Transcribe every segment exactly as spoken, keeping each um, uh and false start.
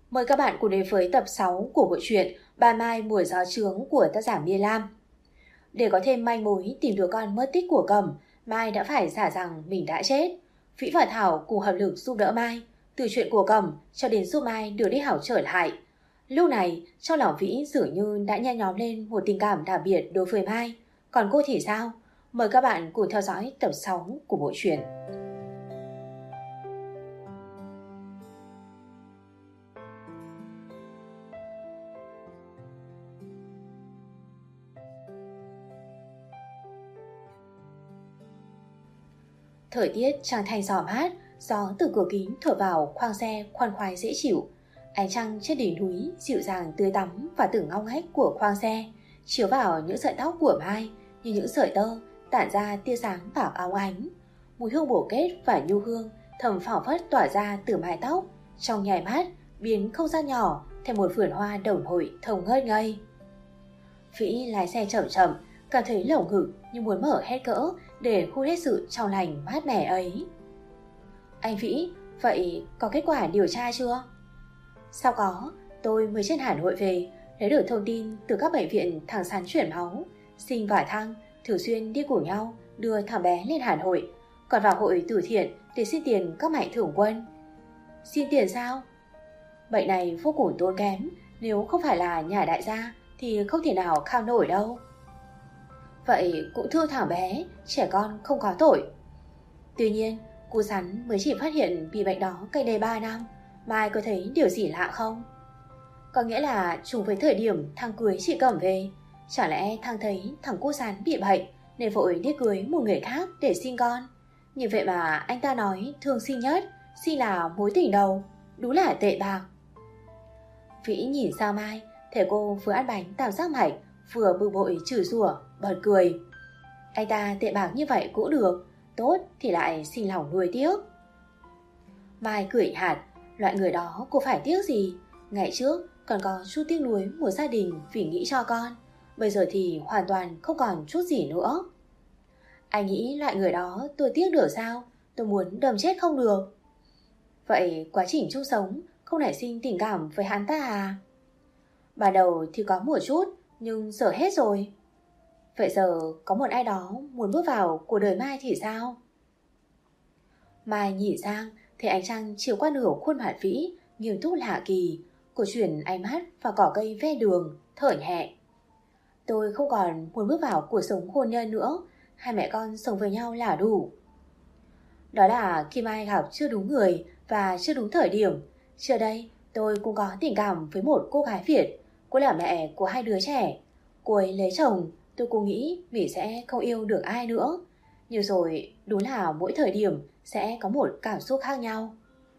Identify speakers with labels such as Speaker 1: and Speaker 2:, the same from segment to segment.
Speaker 1: Mời các bạn cùng đến với tập sáu của bộ truyện Bà Mai Mùa Gió Trướng của tác giả Miên Lam. Để có thêm manh mối tìm được con mất tích của Cẩm, Mai đã phải giả rằng mình đã chết. Vĩ và Thảo cùng hợp lực giúp đỡ Mai, từ chuyện của Cẩm cho đến giúp Mai đưa Đích Hảo trở lại. Lúc này, trong lòng Vĩ dường như đã nhen nhóm lên một tình cảm đặc biệt đối với Mai. Còn cô thì sao? Mời các bạn cùng theo dõi tập sáu của bộ truyện. Thời tiết trăng thanh gió mát, gió từ cửa kính thổi vào khoang xe khoan khoái dễ chịu. Ánh trăng trên đỉnh núi dịu dàng tươi tắm và từng ngóc ngách của khoang xe chiếu vào những sợi tóc của Mai như những sợi tơ tản ra tia sáng bạc óng ánh. Mùi hương bổ kết và nhu hương thầm phảng phất tỏa ra từ mái tóc, trong nháy mắt biến không gian nhỏ thành một vườn hoa đầu nổi thồng ngơi ngây. Vĩ lái xe chậm chậm, cảm thấy lồng ngực như muốn mở hết cỡ để hút hết sự trong lành mát mẻ ấy. Anh Vĩ, vậy có kết quả điều tra chưa? Sao có, tôi mới trên Hà Nội về, lấy được thông tin từ các bệnh viện thẳng thắn chuyển máu. Sinh và Thăng thường xuyên đi cùng nhau đưa thằng bé lên Hà Nội, còn vào hội từ thiện để xin tiền các mạnh thường quân. Xin tiền sao? Bệnh này vô cùng tốn kém, nếu không phải là nhà đại gia thì không thể nào kham nổi đâu. Vậy cũng thương thằng bé, trẻ con không có tội. Tuy nhiên, cô Sắn mới chỉ phát hiện bị bệnh đó cách đây ba năm, Mai có thấy điều gì lạ không? Có nghĩa là trùng với thời điểm Thăng cưới chị Cẩm về. Chẳng lẽ Thăng thấy thằng cô Sắn bị bệnh nên vội đi cưới một người khác để sinh con? Như vậy mà anh ta nói thương sinh nhất, sinh là mối tình đầu, đúng là tệ bạc. Vĩ nhìn sang Mai, thấy cô vừa ăn bánh tam giác mạch vừa bực bội chửi rủa, bật cười. Anh ta tệ bạc như vậy cũng được, tốt thì lại sinh lòng nuôi tiếc. Mai cười hạt, loại người đó cô phải tiếc gì? Ngày trước còn có chút tiếc nuối một gia đình vì nghĩ cho con, bây giờ thì hoàn toàn không còn chút gì nữa. Anh nghĩ loại người đó tôi tiếc được sao? Tôi muốn đâm chết không được. Vậy quá trình chung sống không nảy sinh tình cảm với hắn ta à? Ban đầu thì có một chút, nhưng giờ hết rồi. Vậy giờ có một ai đó muốn bước vào cuộc đời Mai thì sao? Mai nhìn sang thấy ánh trăng chiếu qua nửa khuôn mặt Vĩ nghiêm túc lạ kỳ. Cô chuyển ánh mắt vào cỏ cây ven đường, thở nhẹ. Tôi không còn muốn bước vào cuộc sống hôn nhân nữa, hai mẹ con sống với nhau là đủ. Đó là khi Mai gặp chưa đúng người và chưa đúng thời điểm. Trước đây tôi cũng có tình cảm với một cô gái Việt. Cô là mẹ của hai đứa trẻ. Cô ấy lấy chồng, tôi cũng nghĩ mình sẽ không yêu được ai nữa. Nhưng rồi đúng là mỗi thời điểm sẽ có một cảm xúc khác nhau.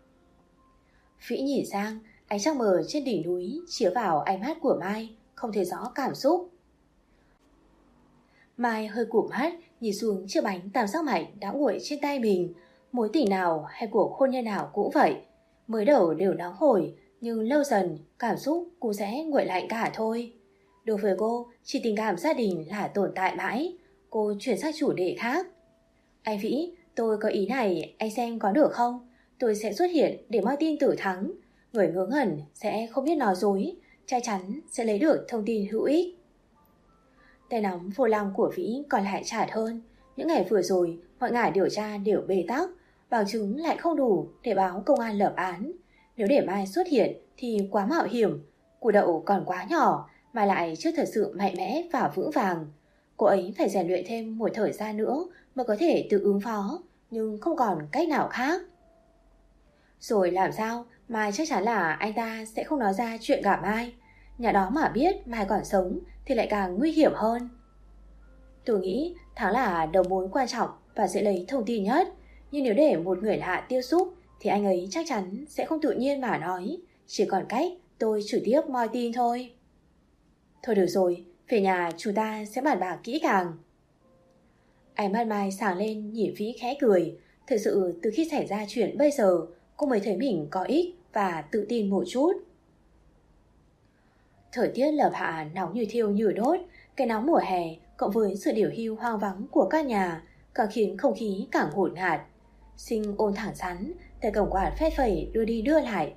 Speaker 1: Vĩ nhìn sang, ánh trăng mờ trên đỉnh núi chiếu vào ánh mắt của Mai, không thấy rõ cảm xúc. Mai hơi cụp mắt, nhìn xuống chiếc bánh tam giác mạch đã nguội trên tay mình. Mối tình nào hay cuộc hôn nhân nào cũng vậy. Mới đầu đều nóng hổi, nhưng lâu dần cảm xúc cũng sẽ nguội lạnh cả thôi. Đối với cô, chỉ tình cảm gia đình là tồn tại mãi. Cô chuyển sang chủ đề khác. Anh Vĩ, tôi có ý này, anh xem có được không? Tôi sẽ xuất hiện để moi tin từ Thắng. Người ngớ ngẩn sẽ không biết nói dối, chắc chắn sẽ lấy được thông tin hữu ích. Tay nắm vô lăng của Vĩ còn lại chặt hơn. Những ngày vừa rồi, mọi ngả điều tra đều bế tắc, bằng chứng lại không đủ để báo công an lập án. Nếu để Mai xuất hiện thì quá mạo hiểm. Củ đậu còn quá nhỏ mà lại chưa thật sự mạnh mẽ và vững vàng. Cô ấy phải rèn luyện thêm một thời gian nữa mới có thể tự ứng phó, nhưng không còn cách nào khác. Rồi làm sao Mai chắc chắn là anh ta sẽ không nói ra chuyện gặp Mai. Nhà đó mà biết Mai còn sống thì lại càng nguy hiểm hơn. Tôi nghĩ Thắng là đầu mối quan trọng và sẽ lấy thông tin nhất. Nhưng nếu để một người lạ tiếp xúc thì anh ấy chắc chắn sẽ không tự nhiên mà nói. Chỉ còn cách tôi trực tiếp moi tin thôi. Thôi được rồi, về nhà chúng ta sẽ bàn bạc kỹ càng. Ánh mắt Mai sáng lên nhìn Vĩ khẽ cười. Thực sự từ khi xảy ra chuyện bây giờ, cô mới thấy mình có ích và tự tin một chút. Thời tiết lập hạ nóng như thiêu như đốt. Cái nóng mùa hè cộng với sự điều hưu hoang vắng của các nhà càng khiến không khí càng hỗn hạt. Sinh ôn thẳng thắn, tay cầm quạt phe phẩy đưa đi đưa lại.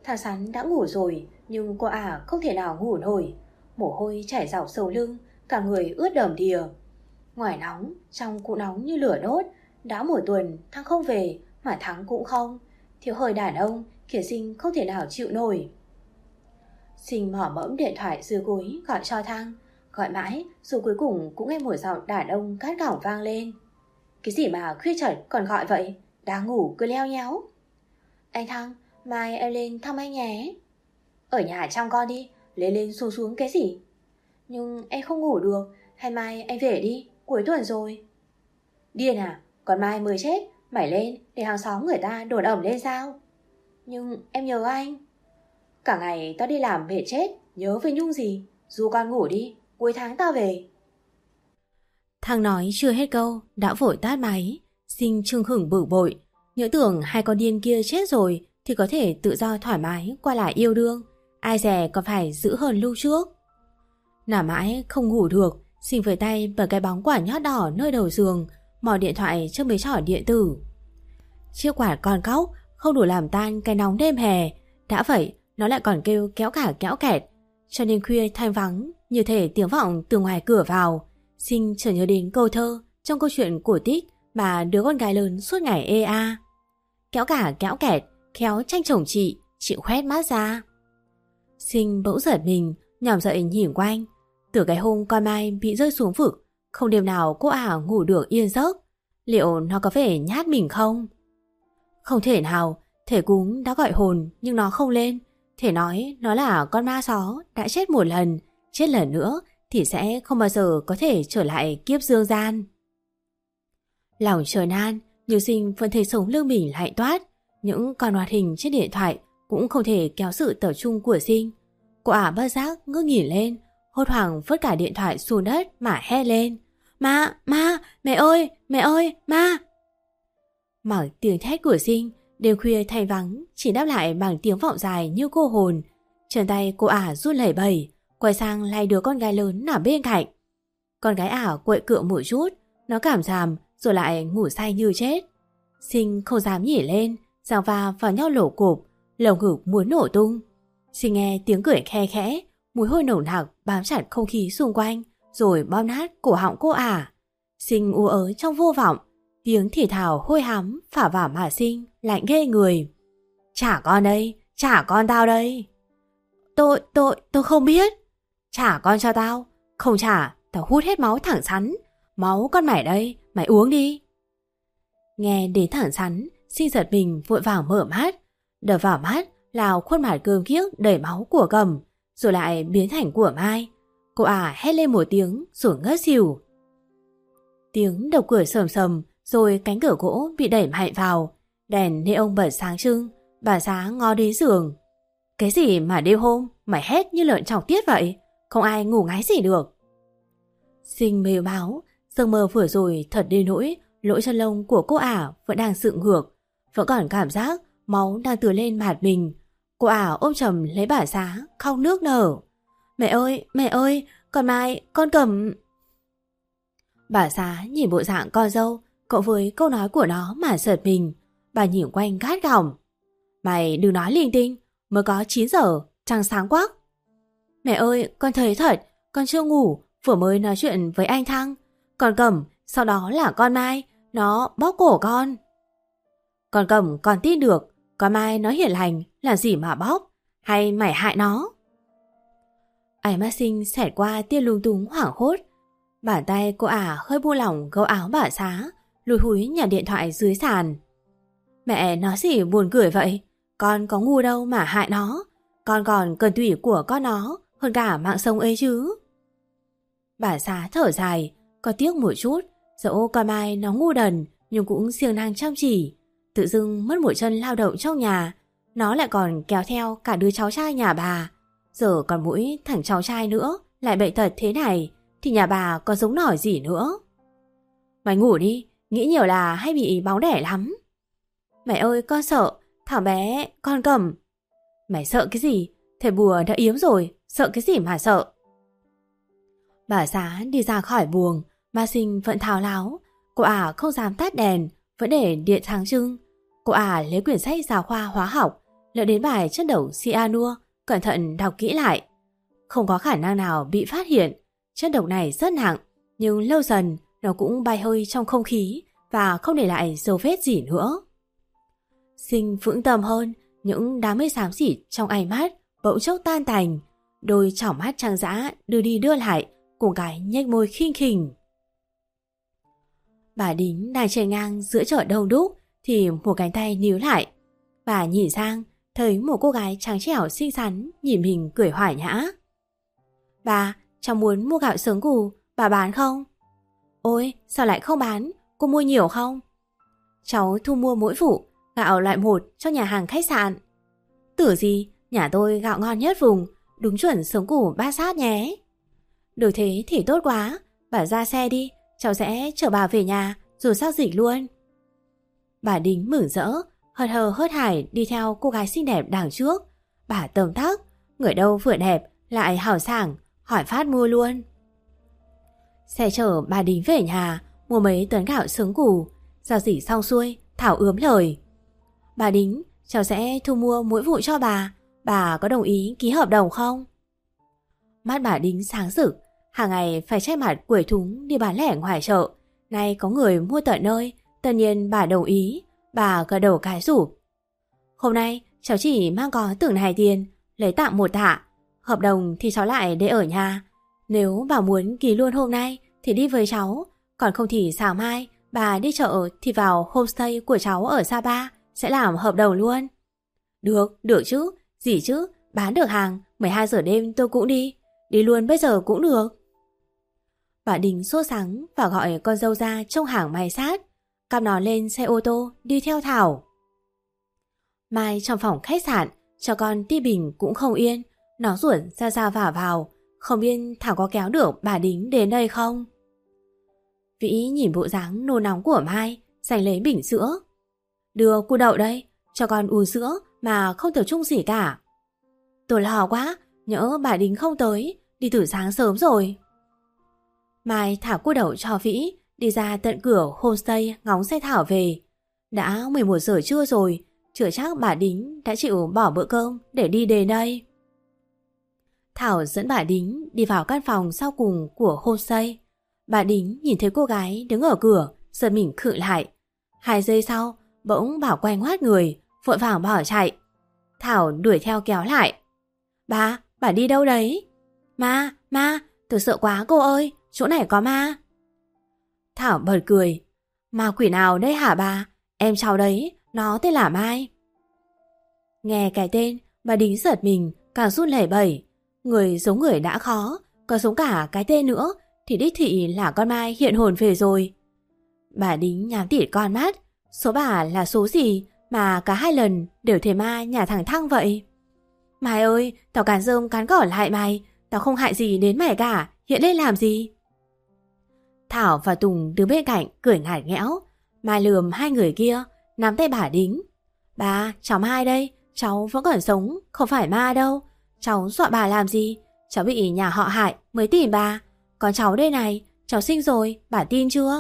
Speaker 1: Thằng Sắn đã ngủ rồi, nhưng cô ả không thể nào ngủ nổi. Mồ hôi chảy dọc sầu lưng, cả người ướt đầm đìa. Ngoài nóng, trong cũng nóng như lửa đốt. Đã một tuần Thăng không về, mà Thắng cũng không. Thiếu hơi đàn ông khiến Sinh không thể nào chịu nổi. Sinh mỏ mẫm điện thoại dưới gối gọi cho Thăng. Gọi mãi rồi cuối cùng cũng nghe một giọng đàn ông cát gỏng vang lên. Cái gì mà khuya chợt còn gọi vậy? Đang ngủ cứ leo nhéo. Anh Thăng, mai em lên thăm anh nhé. Ở nhà chăm con đi, lên lên xuống xuống cái gì? Nhưng em không ngủ được, hay mai anh về đi, cuối tuần rồi. Điên à, còn mai mới chết, mày lên để hàng xóm người ta đồn ẩm lên sao? Nhưng em nhớ anh. Cả ngày tao đi làm mệt chết, nhớ về Nhung gì? Dù con ngủ đi, cuối tháng tao về. Thằng nói chưa hết câu, đã vội tát máy. Sinh chưng hửng bực bội. Nhớ tưởng hai con điên kia chết rồi thì có thể tự do thoải mái qua lại yêu đương. Ai dè còn phải giữ hơn lúc trước. Nằm mãi không ngủ được, Sinh với tay bật cái bóng quả nhót đỏ nơi đầu giường, mò điện thoại trước mấy trỏ điện tử. Chiếc quạt con cóc không đủ làm tan cái nóng đêm hè. Đã vậy nó lại còn kêu kéo cả kéo kẹt. Cho nên khuya thanh vắng, như thể tiếng vọng từ ngoài cửa vào. Sinh chợt nhớ đến câu thơ trong câu chuyện cổ tích mà đứa con gái lớn suốt ngày ê a. Kéo cả kéo kẹt, khéo tranh chồng chị, chịu khoét mát ra. Sinh bỗng giật mình, nhòm dậy nhìn quanh. Từ cái hôm con Mai bị rơi xuống vực, không đêm nào cô ả ngủ được yên giấc. Liệu nó có vẻ nhát mình không? Không thể nào, thể cúng đã gọi hồn nhưng nó không lên. Thể nói nó là con ma só đã chết một lần, chết lần nữa thì sẽ không bao giờ có thể trở lại kiếp dương gian. Lòng trời nan, nhưng Sinh vẫn thấy sống lưng mình lạnh toát. Những con hoạt hình trên điện thoại cũng không thể kéo sự tập trung của Sinh. Cô ả bất giác ngước nhìn lên, hốt hoảng vứt cả điện thoại xuống đất mà hét lên. Ma, ma, mẹ ơi, mẹ ơi, ma. Mặc tiếng thét của Sinh, đêm khuya thanh vắng chỉ đáp lại bằng tiếng vọng dài như cô hồn. Chân tay cô ả run lẩy bẩy, quay sang lay đứa con gái lớn nằm bên cạnh. Con gái ả quậy cựa một chút, nó cảm giảm rồi lại ngủ say như chết. Sinh không dám nhỉ lên, giang va vào nhau lổ cộp, lồng ngực muốn nổ tung. Sinh nghe tiếng cười khe khẽ, mùi hôi nồng nặc bám chặt không khí xung quanh, rồi bóp nát cổ họng cô ả. Sinh ú ớ trong vô vọng, tiếng thì thào hôi hám phả vào mà Sinh lạnh ghê người. Trả con đây, trả con tao đây. Tôi, tôi, tôi không biết. Trả con cho tao, không trả, tao hút hết máu thẳng Sắn. Máu con mày đây, mày uống đi. Nghe đến thẳng Sắn, Sinh giật mình vội vàng mở mắt. Đập vào mắt là khuôn mặt gớm ghiếc đầy máu của Cầm, rồi lại biến thành của Mai. Cô ả hét lên một tiếng rồi ngất xỉu. Tiếng đập cửa sầm sầm, rồi cánh cửa gỗ bị đẩy mạnh vào. Đèn neon bật sáng trưng, bà Giá ngó đến giường. Cái gì mà đêm hôm mày hét như lợn chọc tiết vậy? Không ai ngủ ngáy gì được. Sinh mê máu, giấc mơ vừa rồi thật đến nỗi lỗ chân lông của cô ả vẫn đang dựng ngược, vẫn còn cảm giác máu đang tưới lên mặt mình. Cô ả ôm chầm lấy bà Giá, khóc nước nở. Mẹ ơi, mẹ ơi, con Mai, con Cầm. Bà Giá nhìn bộ dạng con dâu cộng với câu nói của nó mà giật mình. Bà nhìn quanh gắt gỏng. Mày đừng nói linh tinh, mới có chín giờ, trăng sáng quắc. Mẹ ơi, con thấy thật, con chưa ngủ, vừa mới nói chuyện với anh Thăng. Con Cầm, sau đó là con Mai, nó bóp cổ con. Con Cầm còn tin được, con Mai nó hiền lành, làm gì mà bóp, hay mày hại nó? Ánh mắt Sinh xẹt qua tia lung túng hoảng hốt. Bàn tay cô ả hơi buông lỏng gấu áo bà Giá, lùi húi nhặt điện thoại dưới sàn. Mẹ nói gì buồn cười vậy? Con có ngu đâu mà hại nó. Con còn cần tủy của con nó hơn cả mạng sống ấy chứ. Bà Giá thở dài, có tiếc một chút. Dẫu con Mai nó ngu đần nhưng cũng siêng năng chăm chỉ. Tự dưng mất một chân lao động trong nhà, nó lại còn kéo theo cả đứa cháu trai nhà bà. Giờ còn mỗi thằng cháu trai nữa lại bệnh tật thế này, thì nhà bà có giống nổi gì nữa. Mày ngủ đi, nghĩ nhiều là hay bị báo đẻ lắm. Mẹ ơi, con sợ, thằng bé, con Cầm. Mày sợ cái gì? Thầy bùa đã yếm rồi, sợ cái gì mà sợ? Bà Giá đi ra khỏi buồng, mà Sinh vẫn thao láo. Cô ả không dám tắt đèn, vẫn để điện sáng trưng. Cô ả lấy quyển sách giáo khoa hóa học, lỡ đến bài chất độc cyanua, cẩn thận đọc kỹ lại. Không có khả năng nào bị phát hiện. Chất độc này rất nặng, nhưng lâu dần nó cũng bay hơi trong không khí và không để lại dấu vết gì nữa. Sinh vững tâm hơn, những đám mây xám xịt trong ánh mắt bỗng chốc tan tành, đôi tròng mắt trắng dã đưa đi đưa lại cùng cái nhếch môi khinh khỉnh. Bà Đính đang chạy ngang giữa chợ đông đúc thì một cánh tay níu lại. Bà nhìn sang, thấy một cô gái trắng trẻo xinh xắn nhìn mình cười hòa nhã. Bà, cháu muốn mua gạo sớm củ, bà bán không? Ôi, sao lại không bán, cô mua nhiều không? Cháu thu mua mỗi vụ, gạo loại một cho nhà hàng khách sạn. Tưởng gì, nhà tôi gạo ngon nhất vùng, đúng chuẩn sớm củ bát sát nhé. Được thế thì tốt quá, bà ra xe đi, cháu sẽ chở bà về nhà rồi xác dịch luôn. Bà Đính mừng rỡ, hớt hờ hớt hải đi theo cô gái xinh đẹp đằng trước. Bà tấm tắc, người đâu vừa đẹp lại hào sảng, hỏi phát mua luôn. Xe chở bà Đính về nhà, mua mấy tấn gạo sớm củ. Giao dịch xong xuôi, Thảo ướm lời. Bà Đính, cháu sẽ thu mua mỗi vụ cho bà, bà có đồng ý ký hợp đồng không? Mắt bà Đính sáng rực, hàng ngày phải che mặt quẩy thúng đi bán lẻ ngoài chợ. Nay có người mua tận nơi, tất nhiên bà đồng ý, bà gật đầu cái rụp. Hôm nay cháu chỉ mang có tưởng này tiền, lấy tạm một tạ. Hợp đồng thì cháu lại để ở nhà. Nếu bà muốn ký luôn hôm nay thì đi với cháu, còn không thì sáng mai bà đi chợ thì vào homestay của cháu ở Sapa sẽ làm hợp đồng luôn. Được, được chứ, gì chứ, bán được hàng, mười hai giờ đêm tôi cũng đi, đi luôn bây giờ cũng được. Bà Đính sốt sắng và gọi con dâu ra trông hàng may sát, cặp nó lên xe ô tô đi theo Thảo. Mai trong phòng khách sạn, cho con Ti Bình cũng không yên, nó ruột ra ra vào vào, không biết Thảo có kéo được bà Đính đến đây không. Vĩ nhìn bộ dáng nôn nóng của Mai, giành lấy bình sữa. Đưa cu đậu đây, cho con uống sữa mà không tập trung gì cả. Tôi lo quá, nhỡ bà Đính không tới, đi từ sáng sớm rồi. Mai thả cu đậu cho Vĩ, đi ra tận cửa homestay ngóng xe Thảo về. Đã mười một giờ trưa rồi, chưa chắc bà Đính đã chịu bỏ bữa cơm để đi đến đây. Thảo dẫn bà Đính đi vào căn phòng sau cùng của homestay. Bà Đính nhìn thấy cô gái đứng ở cửa, giật mình khựng lại. Hai giây sau, bỗng bảo quay ngoắt người, vội vàng bỏ chạy. Thảo đuổi theo kéo lại. Bà, bà đi đâu đấy? Ma, ma, tôi sợ quá cô ơi, chỗ này có ma. Thảo bật cười. Ma quỷ nào đấy hả bà? Em cháu đấy, nó tên là Mai. Nghe cái tên, bà Đính giật mình, càng run lẩy bẩy. Người giống người đã khó, còn giống cả cái tên nữa, thì đích thị là con Mai hiện hồn về rồi. Bà Đính nhám tịt con mắt. Số bà là số gì mà cả hai lần đều thấy ma nhà thằng Thăng vậy? Mai ơi, tao cán rơm cán cỏ lại mày, tao không hại gì đến mày cả, hiện lên làm gì? Thảo và Tùng đứng bên cạnh cười ngải nghẽo. Mai lườm hai người kia, nắm tay bà Đính. Bà, cháu Mai đây, cháu vẫn còn sống, không phải ma đâu. Cháu dọa bà làm gì? Cháu bị nhà họ hại mới tìm bà. Còn cháu đây này, cháu sinh rồi, bà tin chưa?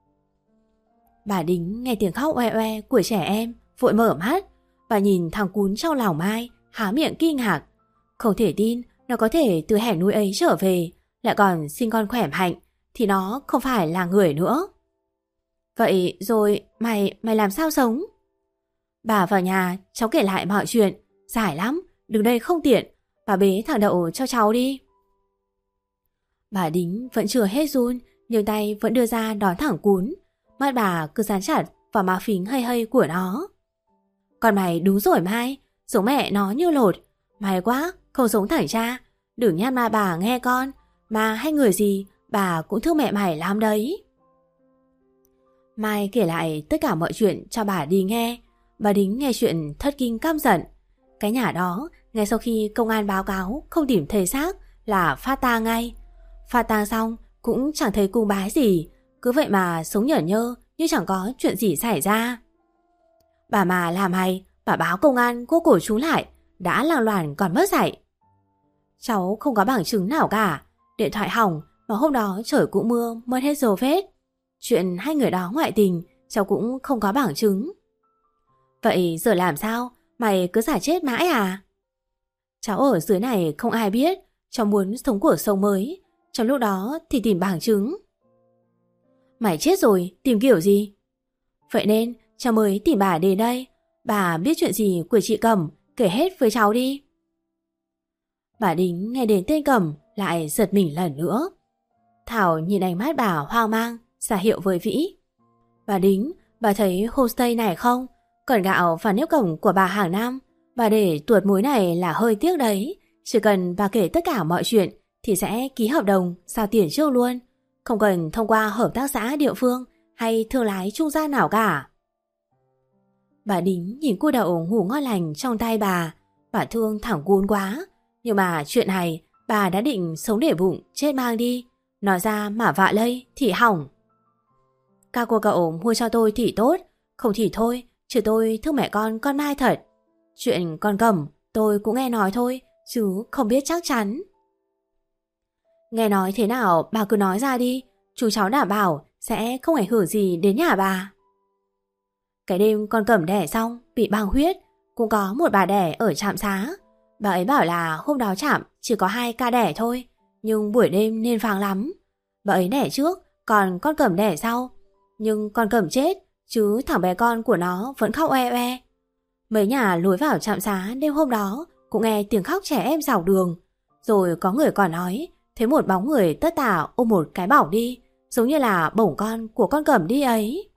Speaker 1: Bà Đính nghe tiếng khóc oe oe của trẻ em, vội mở mắt và nhìn thằng cún trong lòng Mai, há miệng kinh ngạc. Không thể tin nó có thể từ hẻm núi ấy trở về, lại còn sinh con khỏe mạnh, thì nó không phải là người nữa. Vậy rồi mày, mày làm sao sống? Bà vào nhà, cháu kể lại mọi chuyện. Dài lắm, đứng đây không tiện. Bà bế thằng Đậu cho cháu đi. Bà Đính vẫn chưa hết run, nhưng tay vẫn đưa ra đón thẳng cún. Mắt bà cứ dán chặt vào má phính hay hay của nó. Còn mày đúng rồi Mai, giống mẹ nó như lột. May quá, không giống thằng cha. Đừng nhát ma bà nghe con. Mà hay người gì, bà cũng thương mẹ mày lắm đấy. Mai kể lại tất cả mọi chuyện cho bà đi nghe. Bà Đính nghe chuyện thất kinh căm giận. Cái nhà đó, ngay sau khi công an báo cáo không tìm thấy xác là phát tang ngay. Phát tang xong cũng chẳng thấy cung bái gì, cứ vậy mà sống nhởn nhơ như chẳng có chuyện gì xảy ra. Bà mà làm hay, bà báo công an cô cổ chú lại, đã làng loàn còn mất dạy. Cháu không có bằng chứng nào cả, điện thoại hỏng mà hôm đó trời cũng mưa, mất hết dấu vết. Chuyện hai người đó ngoại tình, cháu cũng không có bằng chứng. Vậy giờ làm sao? Mày cứ giả chết mãi à? Cháu ở dưới này không ai biết cháu muốn sống cuộc sống mới. Trong lúc đó thì tìm bằng chứng. Mày chết rồi, tìm kiểu gì? Vậy nên cháu mới tìm bà đến đây. Bà biết chuyện gì của chị Cẩm, kể hết với cháu đi. Bà Đính nghe đến tên Cẩm lại giật mình lần nữa. Thảo nhìn ánh mắt bà hoang mang, ra hiệu với Vĩ. Bà Đính, bà thấy homestay này không? Còn gạo và nếp cổng của bà hàng năm. Bà để tuột múi này là hơi tiếc đấy. Chỉ cần bà kể tất cả mọi chuyện thì sẽ ký hợp đồng giao tiền trước luôn. Không cần thông qua hợp tác xã địa phương hay thương lái trung gian nào cả. Bà Đính nhìn cua đậu ngủ ngon lành trong tay bà. Bà thương thẳng Cún quá. Nhưng mà chuyện này bà đã định sống để bụng chết mang đi. Nói ra mà vạ lây thì hỏng. Ca của cậu mua cho tôi thì tốt. Không thì thôi, chứ tôi thương mẹ con con Mai thật. Chuyện con Cẩm tôi cũng nghe nói thôi, chứ không biết chắc chắn. Nghe nói thế nào bà cứ nói ra đi. Chú cháu đảm bảo sẽ không ảnh hưởng gì đến nhà bà. Cái đêm con Cẩm đẻ xong bị băng huyết, cũng có một bà đẻ ở trạm xá. Bà ấy bảo là hôm đó trạm chỉ có hai ca đẻ thôi, nhưng buổi đêm nên vàng lắm. Bà ấy đẻ trước, còn con Cẩm đẻ sau. Nhưng con Cẩm chết, chứ thằng bé con của nó vẫn khóc oe oe. Mấy nhà lối vào trạm xá đêm hôm đó cũng nghe tiếng khóc trẻ em dọc đường. Rồi có người còn nói thấy một bóng người tất tả ôm một cái bỏng đi, giống như là bổng con của con Cẩm đi ấy.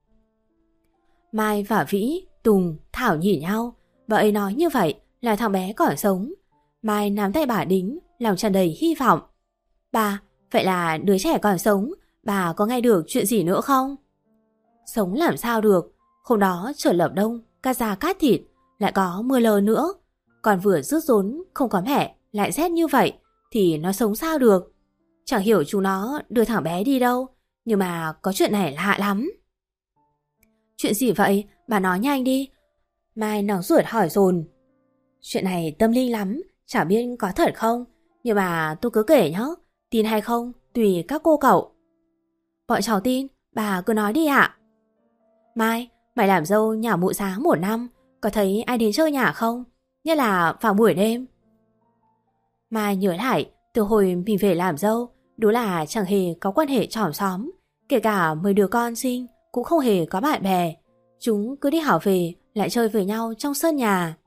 Speaker 1: Mai và Vĩ, Tùng, Thảo nhìn nhau. Bà ấy nói như vậy là thằng bé còn sống. Mai nắm tay bà Đính, lòng tràn đầy hy vọng. Bà, vậy là đứa trẻ còn sống. Bà có nghe được chuyện gì nữa không? Sống làm sao được. Hôm đó trời lập đông, cắt da cát thịt, lại có mưa lớn nữa. Còn vừa rước rốn không có mẹ, lại rét như vậy thì nó sống sao được. Chẳng hiểu chúng nó đưa thằng bé đi đâu. Nhưng mà có chuyện này lạ lắm. Chuyện gì vậy? Bà nói nhanh đi. Mai nóng ruột hỏi dồn. Chuyện này tâm linh lắm, chả biết có thật không. Nhưng mà tôi cứ kể nhé. Tin hay không tùy các cô cậu. Bọn cháu tin, bà cứ nói đi ạ. Mai, mày làm dâu nhà mụ sáng một năm, có thấy ai đến chơi nhà không? Nhất là vào buổi đêm. Mai nhớ lại, từ hồi mình về làm dâu, đúng là chẳng hề có quan hệ chòm xóm. Kể cả mấy đứa con sinh cũng không hề có bạn bè. Chúng cứ đi hảo về lại chơi với nhau trong sân nhà.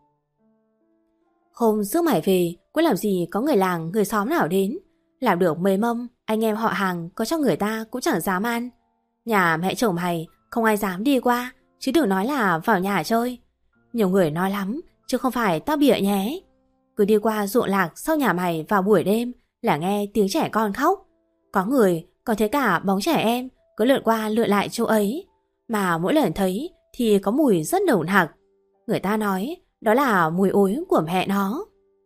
Speaker 1: Hôm rước mải về, cũng làm gì có người làng người xóm nào đến. Làm được mấy mâm, anh em họ hàng có cho người ta cũng chẳng dám ăn. Nhà mẹ chồng mày không ai dám đi qua, chứ đừng nói là vào nhà chơi. Nhiều người nói lắm, chứ không phải tao bịa nhé. Cứ đi qua ruộng lạc sau nhà mày vào buổi đêm là nghe tiếng trẻ con khóc. Có người còn thấy cả bóng trẻ em cứ lượn qua lượn lại chỗ ấy. Mà mỗi lần thấy thì có mùi rất nồng nặc. Người ta nói đó là mùi ối của mẹ nó.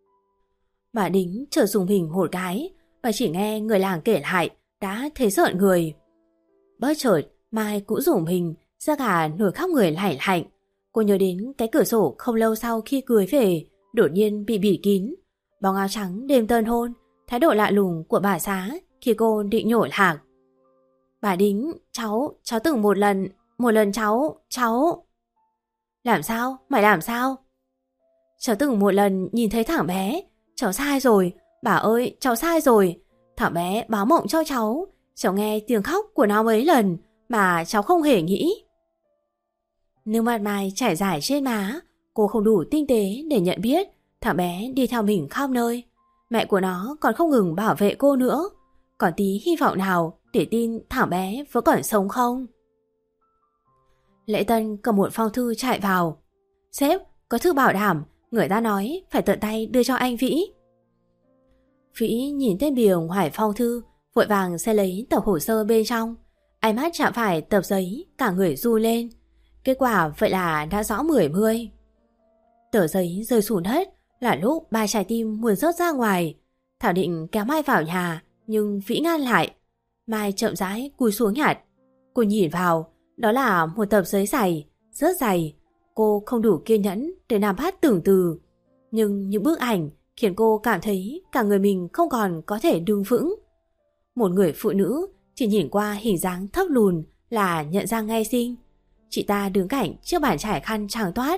Speaker 1: Bà Đính chợt dùng mình một cái, và chỉ nghe người làng kể lại đã thấy rợn người. Bất chợt Mai cũng dùng mình ra cả nổi khóc người lạnh lạnh. Cô nhớ đến cái cửa sổ không lâu sau khi cưới về đột nhiên bị bịt kín. Bóng áo trắng đêm tân hôn, thái độ lạ lùng của bà xã khi cô định nhổ lạc. Bà Đính, cháu, cháu từng một lần, một lần cháu, cháu... Làm sao? Mày làm sao? Cháu từng một lần nhìn thấy thằng bé. Cháu sai rồi, bà ơi, cháu sai rồi. Thằng bé báo mộng cho cháu. Cháu nghe tiếng khóc của nó mấy lần mà cháu không hề nghĩ. Nước mắt Mai chảy dài trên má. Cô không đủ tinh tế để nhận biết thằng bé đi theo mình khắp nơi. Mẹ của nó còn không ngừng bảo vệ cô nữa. Còn tí hy vọng nào để tin thằng bé vẫn còn sống không? Lễ Tân cầm một phong thư chạy vào. Sếp, có thư bảo đảm, người ta nói phải tận tay đưa cho anh Vĩ. Vĩ nhìn tên bìa ngoài phong thư, vội vàng sẽ lấy tập hồ sơ bên trong. Ánh mắt chạm phải tập giấy, cả người ru lên. Kết quả vậy là đã rõ mười mươi. Tờ giấy rơi xuống đất là lúc ba trái tim muốn rớt ra ngoài. Thảo định kéo Mai vào nhà, nhưng Vĩ ngăn lại. Mai chậm rãi cúi xuống nhặt. Cô nhìn vào, đó là một tập giấy dày, rất dày. Cô không đủ kiên nhẫn để nắm bắt từng từ. Nhưng những bức ảnh khiến cô cảm thấy cả người mình không còn có thể đứng vững. Một người phụ nữ chỉ nhìn qua hình dáng thấp lùn là nhận ra ngay sinh. Chị ta đứng cạnh chiếc bàn trải khăn trắng toát,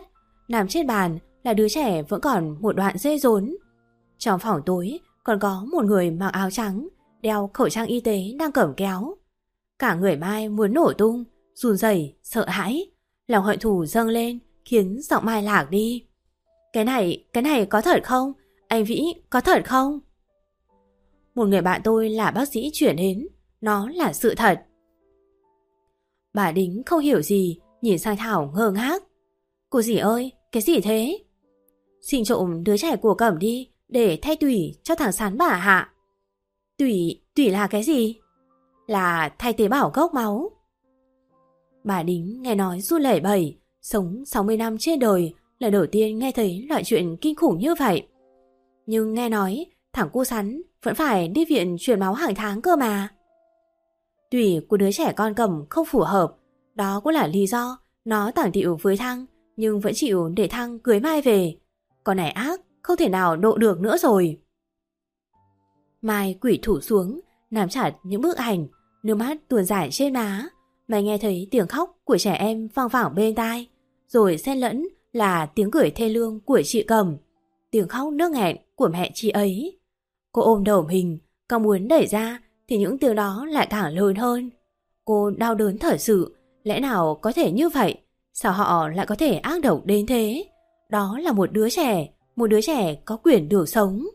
Speaker 1: nằm trên bàn là đứa trẻ vẫn còn một đoạn dây rốn. Trong phòng tối còn có một người mặc áo trắng, đeo khẩu trang y tế đang cầm kéo. Cả người Mai muốn nổ tung, run rẩy, sợ hãi. Lòng hận thù dâng lên khiến giọng Mai lạc đi. Cái này, cái này có thật không? Anh Vĩ, có thật không? Một người bạn tôi là bác sĩ chuyển đến. Nó là sự thật. Bà Đính không hiểu gì, nhìn sang Thảo ngơ ngác. Cô dì ơi, cái gì thế? Xin trộm đứa trẻ của Cẩm đi để thay tủy cho thằng Sán bà Hạ. Tủy, tủy là cái gì? Là thay tế bào gốc máu. Bà Đính nghe nói run lẩy bẩy, sống sáu mươi năm trên đời, lần đầu tiên nghe thấy loại chuyện kinh khủng như vậy. Nhưng nghe nói thằng cu Sắn vẫn phải đi viện truyền máu hàng tháng cơ mà. Tủy của đứa trẻ con Cẩm không phù hợp, đó cũng là lý do nó tảng tiệu với Thăng, nhưng vẫn chịu để Thăng cưới Mai về. Con này ác, không thể nào độ được nữa rồi. Mai quỷ thủ xuống, nắm chặt những bức ảnh, nước mắt tuôn rải trên má. Mày nghe thấy tiếng khóc của trẻ em vang vẳng bên tai, rồi xen lẫn là tiếng cười thê lương của chị Cẩm, tiếng khóc nước nghẹn của mẹ chị ấy. Cô ôm đầu mình, càng muốn đẩy ra thì những tiếng đó lại càng lớn hơn. Cô đau đớn thở sự, lẽ nào có thể như vậy? Sao họ lại có thể ác độc đến thế? Đó là một đứa trẻ, một đứa trẻ có quyền được sống.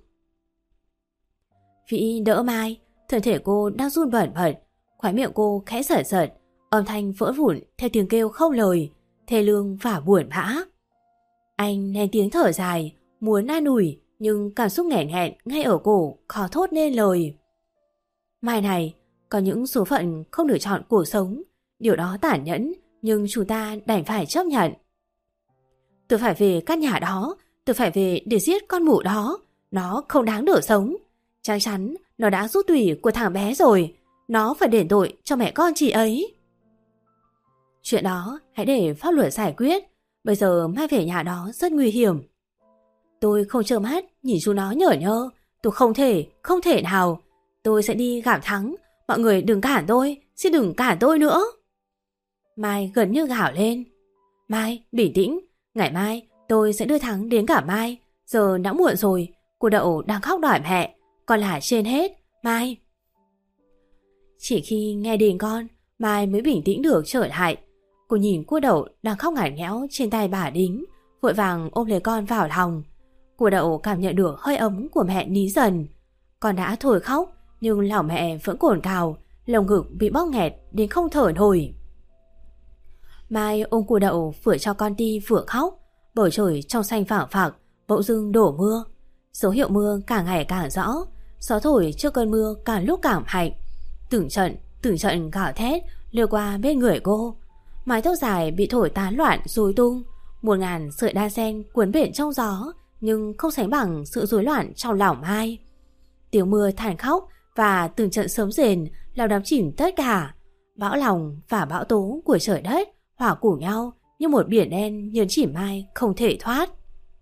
Speaker 1: Vĩ đỡ Mai, thân thể cô đang run bẩn bật, khóe miệng cô khẽ giật giật, âm thanh vỡ vụn theo tiếng kêu không lời, thê lương và buồn bã. Anh nén tiếng thở dài, muốn an ủi, nhưng cảm xúc nghẹn nghẹn ngay ở cổ, khó thốt nên lời. Mai này, có những số phận không được chọn cuộc sống, điều đó tàn nhẫn, nhưng chúng ta đành phải chấp nhận. Tôi phải về căn nhà đó, tôi phải về để giết con mụ đó, nó không đáng được sống. Chắc chắn nó đã rút tủy của thằng bé rồi, nó phải đền tội cho mẹ con chị ấy. Chuyện đó hãy để pháp luật giải quyết, bây giờ Mai về nhà đó rất nguy hiểm. Tôi không trơ mắt nhìn chú nó nhở nhơ, tôi không thể, không thể nào. Tôi sẽ đi gặp Thắng, mọi người đừng cản tôi, xin đừng cản tôi nữa. Mai gần như gào lên. Mai, bình tĩnh, ngày mai tôi sẽ đưa Thắng đến gặp Mai, giờ đã muộn rồi, cô Đậu đang khóc đòi mẹ, con là trên hết, Mai. Chỉ khi nghe đến con, Mai mới bình tĩnh được trở lại. Cô nhìn cô Đậu đang khóc ngải nghẽo trên tay bà Đính, vội vàng ôm lấy con vào lòng. Cô Đậu cảm nhận được hơi ấm của mẹ ní dần. Con đã thôi khóc, nhưng lòng mẹ vẫn cồn cào, lồng ngực bị bóp nghẹt đến không thở nổi. Mai ôm cô Đậu vừa cho con đi vừa khóc. Bầu trời trong xanh phảng phạc, bỗng dưng đổ mưa. Dấu hiệu mưa càng ngày càng rõ, gió thổi trước cơn mưa càng lúc càng mạnh. Từng trận, từng trận gào thét lướt qua bên người cô. Mái tóc dài bị thổi tán loạn rối tung, một ngàn sợi đan sen cuốn bện trong gió, nhưng không sánh bằng sự rối loạn trong lòng Mai. Tiếng mưa than khóc và từng trận sớm rền làm đắm chìm tất cả. Bão lòng và bão tố của trời đất hòa cùng nhau như một biển đen nhấn chìm Mai không thể thoát.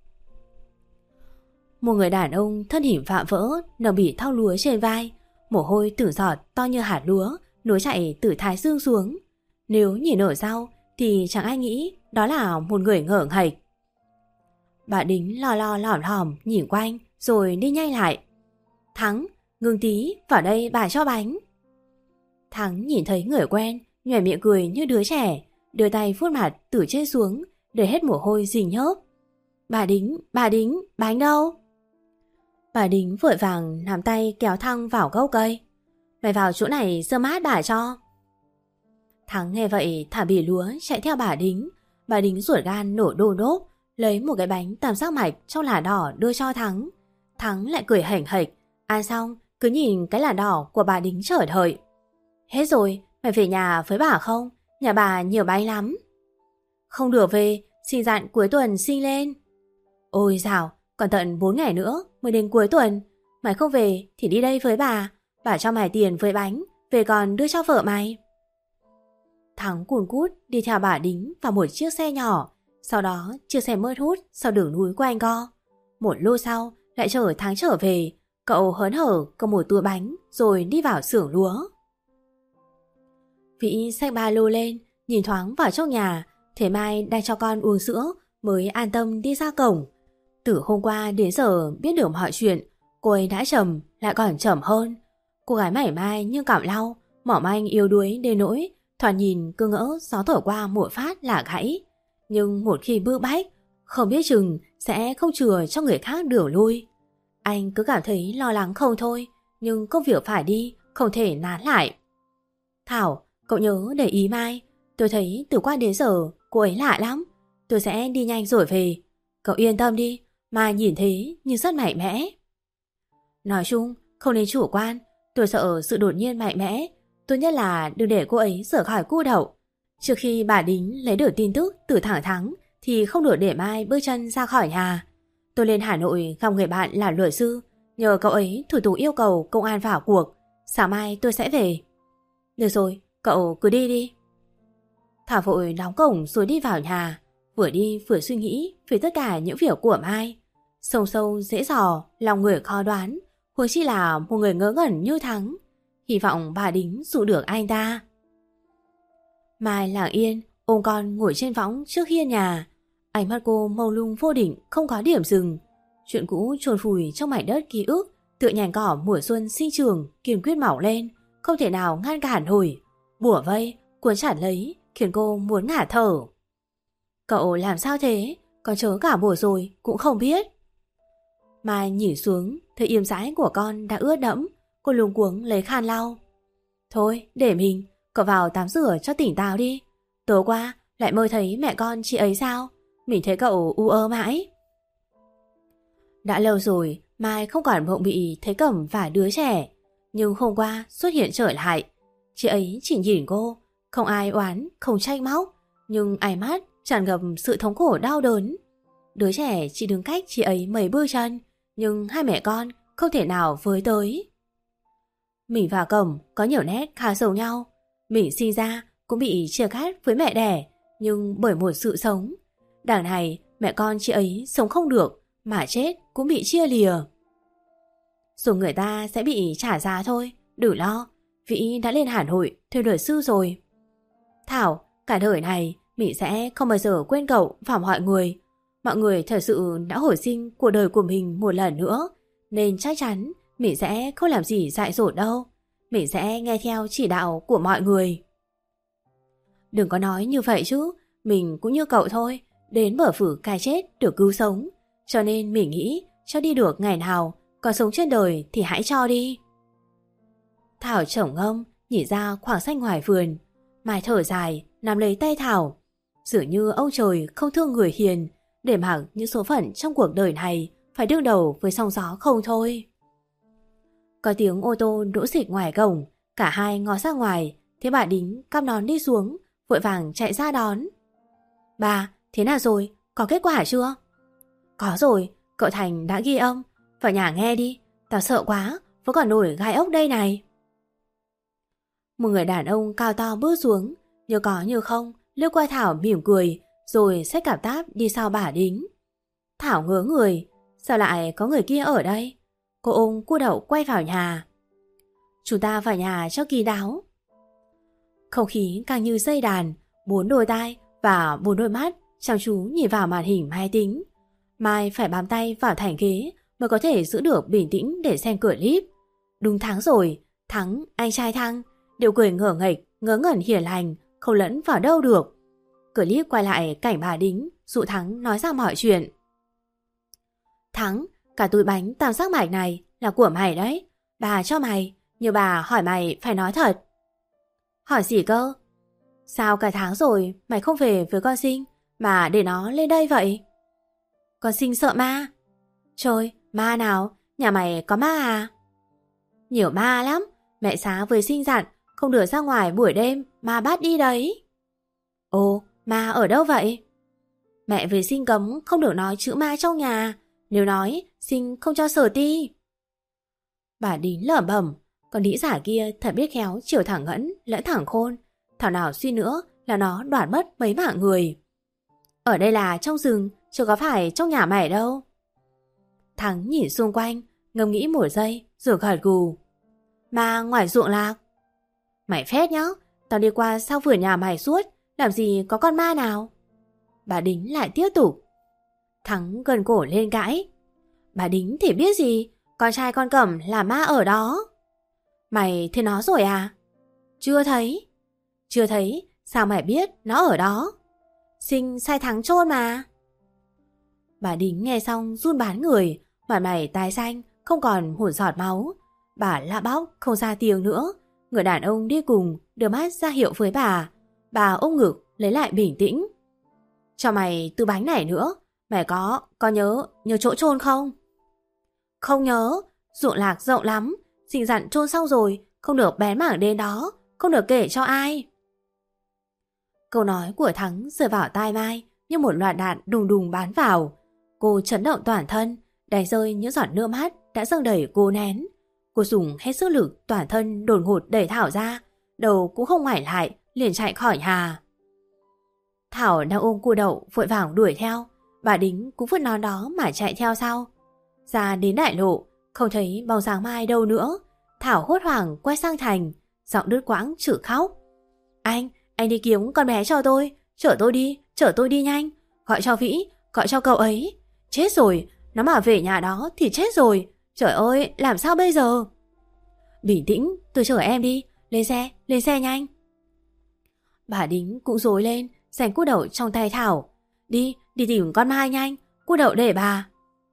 Speaker 1: Một người đàn ông thân hình vạm vỡ nằm bị thau lúa trên vai, mồ hôi từng giọt to như hạt lúa nối chạy từ thái dương xuống. Nếu nhìn ở sau thì chẳng ai nghĩ đó là một người ngởng hạch. Bà Đính lo lo lỏm lỏm nhìn quanh rồi đi nhanh lại. Thắng, ngừng tí, vào đây bà cho bánh. Thắng nhìn thấy người quen, nhoẻn miệng cười như đứa trẻ, đưa tay vuốt mặt từ trên xuống để hết mồ hôi rình nhớp. Bà Đính, bà Đính, bánh đâu? Bà Đính vội vàng nắm tay kéo Thăng vào gốc cây. Mày vào chỗ này sơ mát bà cho. Thắng nghe vậy thả bì lúa chạy theo bà Đính. Bà Đính ruột gan nổ đô đốp, lấy một cái bánh tam giác mạch trong lá đỏ đưa cho Thắng. Thắng lại cười hểnh hệch, ăn xong cứ nhìn cái lá đỏ của bà Đính chờ đợi. Hết rồi, mày về nhà với bà không? Nhà bà nhiều bánh lắm. Không được về, xin dặn cuối tuần xin lên. Ôi dào, còn tận bốn ngày nữa mới đến cuối tuần. Mày không về thì đi đây với bà, bà cho mày tiền với bánh, về còn đưa cho vợ mày. Thắng cuồn cút đi theo bà Đính vào một chiếc xe nhỏ, sau đó chiếc xe mất hút sau đường núi quanh co. Một lô sau lại chở Thắng trở về, cậu hớn hở cầm một túi bánh rồi đi vào xưởng lúa. Vĩ xách ba lô lên, nhìn thoáng vào trong nhà, thấy Mai đang cho con uống sữa, mới an tâm đi ra cổng. Từ hôm qua đến giờ biết được mọi chuyện, cô ấy đã trầm, lại còn trầm hơn. Cô gái mảy mai như cọng lau, mỏng manh yếu đuối đến nỗi thoạt nhìn cứ ngỡ gió thổi qua một phát là gãy. Nhưng một khi bư bách, không biết chừng sẽ không chừa cho người khác đường lui. Anh cứ cảm thấy lo lắng không thôi, nhưng công việc phải đi, không thể nán lại. Thảo, cậu nhớ để ý Mai. Tôi thấy từ qua đến giờ cô ấy lạ lắm. Tôi sẽ đi nhanh rồi về. Cậu yên tâm đi, Mai nhìn thế nhưng rất mạnh mẽ. Nói chung, không nên chủ quan. Tôi sợ sự đột nhiên mạnh mẽ. Tốt nhất là đừng để cô ấy rời khỏi cu đậu. Trước khi bà Đính lấy được tin tức từ thẳng thắng thì không được để Mai bước chân ra khỏi nhà. Tôi lên Hà Nội gặp người bạn là luật sư, nhờ cậu ấy thủ tục yêu cầu công an vào cuộc. Sáng mai tôi sẽ về. Được rồi, cậu cứ đi đi. Thảo vội đóng cổng rồi đi vào nhà, vừa đi vừa suy nghĩ về tất cả những việc của Mai. Sâu sâu dễ dò, lòng người khó đoán, huống chi là một người ngớ ngẩn như Thắng. Hy vọng bà Đính dụ được anh ta. Mai lặng yên ôm con ngồi trên võng trước hiên nhà. Ánh mắt cô mông lung vô định, không có điểm dừng. Chuyện cũ chôn vùi trong mảnh đất ký ức, tựa nhành cỏ mùa xuân sinh trường kiên quyết mọc lên, không thể nào ngăn cản nổi. Bủa vây cuốn chặt lấy, khiến cô muốn ngả thở. Cậu làm sao thế? Con chớ cả buổi rồi cũng không biết. Mai nhìn xuống, thấy yếm dãi của con đã ướt đẫm. Cô luống cuống lấy khăn lau. Thôi để mình, cậu vào tắm rửa cho tỉnh táo đi. Tối qua lại mơ thấy mẹ con chị ấy sao? Mình thấy cậu u ơ mãi. Đã lâu rồi Mai không còn mộng mị thấy Cẩm và đứa trẻ. Nhưng hôm qua xuất hiện trở lại. Chị ấy chỉ nhìn cô, không ai oán, không trách móc, nhưng ánh mắt tràn ngập sự thống khổ đau đớn. Đứa trẻ chỉ đứng cách chị ấy mấy bước chân, nhưng hai mẹ con không thể nào với tới. Mình và Cẩm có nhiều nét khá giống nhau. Mình sinh ra cũng bị chia cắt với mẹ đẻ, nhưng bởi một sự sống. Đằng này mẹ con chị ấy sống không được, mà chết cũng bị chia lìa. Rồi người ta sẽ bị trả giá thôi, đừng lo. Vĩ đã lên Hà Nội thuê luật sư rồi. Thảo, cả đời này mình sẽ không bao giờ quên cậu và mọi người. Mọi người thật sự đã hồi sinh cuộc đời của mình một lần nữa, nên chắc chắn mình sẽ không làm gì dại dột đâu. Mình sẽ nghe theo chỉ đạo của mọi người. Đừng có nói như vậy chứ. Mình cũng như cậu thôi, đến bờ vực cái chết được cứu sống. Cho nên mình nghĩ cho đi được ngày nào, còn sống trên đời thì hãy cho đi. Thảo trầm ngâm nhìn ra khoảng xanh ngoài vườn. Mai thở dài nắm lấy tay Thảo. Dường như ông trời không thương người hiền, để mặc những số phận trong cuộc đời này phải đương đầu với sóng gió không thôi. Có tiếng ô tô đỗ xịch ngoài cổng. Cả hai ngó ra ngoài, thấy bà Đính cắp nón đi xuống, vội vàng chạy ra đón. Bà, thế nào rồi? Có kết quả chưa? Có rồi, cậu Thành đã ghi âm. Vào nhà nghe đi, tao sợ quá, vẫn còn nổi gai ốc đây này. Một người đàn ông cao to bước xuống, như có như không, lướt qua Thảo mỉm cười, rồi xách cặp táp đi sau bà Đính. Thảo ngớ người, sao lại có người kia ở đây? Cô ôm cu đậu quay vào nhà. Chúng ta vào nhà cho kỳ đáo. Không khí càng như dây đàn, bốn đôi tai và bốn đôi mắt chăm chú nhìn vào màn hình máy tính. Mai phải bám tay vào thành ghế mới có thể giữ được bình tĩnh để xem clip. Đúng Thắng rồi, Thắng, anh trai Thăng, đều cười ngở nghệch, ngớ ngẩn hiền lành, không lẫn vào đâu được. Clip quay lại cảnh bà Đính dụ Thắng nói ra mọi chuyện. Thắng, cả túi bánh tam giác mạch này là của mày đấy. Bà cho mày, nhưng bà hỏi mày phải nói thật. Hỏi gì cơ? Sao cả tháng rồi mày không về với con Sinh mà để nó lên đây vậy? Con Sinh sợ ma. Trời, ma nào? Nhà mày có ma à? Nhiều ma lắm. Mẹ Xá với Sinh dặn không được ra ngoài buổi đêm, ma bắt đi đấy. Ồ, ma ở đâu vậy? Mẹ với Sinh cấm không được nói chữ ma trong nhà. Nếu nói, Sinh không cho sờ ti. Bà Đính lẩm bẩm. Con đĩ giả kia thật biết khéo chiều thẳng ngẫn lẫn thẳng khôn. Thảo nào suy nữa là nó đoạt mất mấy mạng người. Ở đây là trong rừng, chứ có phải trong nhà mày đâu. Thắng nhìn xung quanh, ngẫm nghĩ một giây rồi gật gù. Mà ngoài ruộng lạc. Mày phét nhá, tao đi qua sau vườn nhà mày suốt, làm gì có con ma nào. Bà Đính lại tiếp tục. Thắng gần cổ lên cãi. Bà Đính thì biết gì, con trai con Cẩm là ma ở đó. Mày thấy nó rồi à? Chưa thấy. Chưa thấy, sao mày biết nó ở đó? Sinh sai Thắng chôn mà. Bà Đính nghe xong run bán người, mặt mày tái xanh, không còn một giọt máu. Bà lạ bóc không ra tiếng nữa. Người đàn ông đi cùng đưa mắt ra hiệu với bà. Bà ôm ngực lấy lại bình tĩnh. Cho mày từ bánh này nữa. Mày có, có nhớ, nhớ chỗ chôn không? Không nhớ, ruộng lạc rộng lắm. Dình dặn chôn xong rồi, không được bén mảng đến đó, không được kể cho ai. Câu nói của Thắng rơi vào tai Mai như một loạt đạn đùng đùng bắn vào. Cô chấn động toàn thân, đánh rơi những giọt nước mắt đã dâng đầy cô nén. Cô dùng hết sức lực toàn thân đột ngột đẩy Thảo ra, đầu cũng không ngoảnh lại, liền chạy khỏi nhà. Thảo đang ôm cua đậu vội vàng đuổi theo, bà Đính cũng vứt nón đó mà chạy theo sau. Ra đến đại lộ, không thấy bóng dáng Mai đâu nữa. Thảo hốt hoảng quay sang Thành, giọng đứt quãng chửi khóc. Anh, anh đi kiếm con bé cho tôi, chở tôi đi, chở tôi đi nhanh. Gọi cho Vĩ, gọi cho cậu ấy. Chết rồi, nó mà về nhà đó thì chết rồi. Trời ơi, làm sao bây giờ? Bình tĩnh, tôi chở em đi. Lên xe, lên xe nhanh. Bà Đính cũng rối lên, giành cua đậu trong tay Thảo. Đi, đi tìm con Mai nhanh, cua đậu để bà.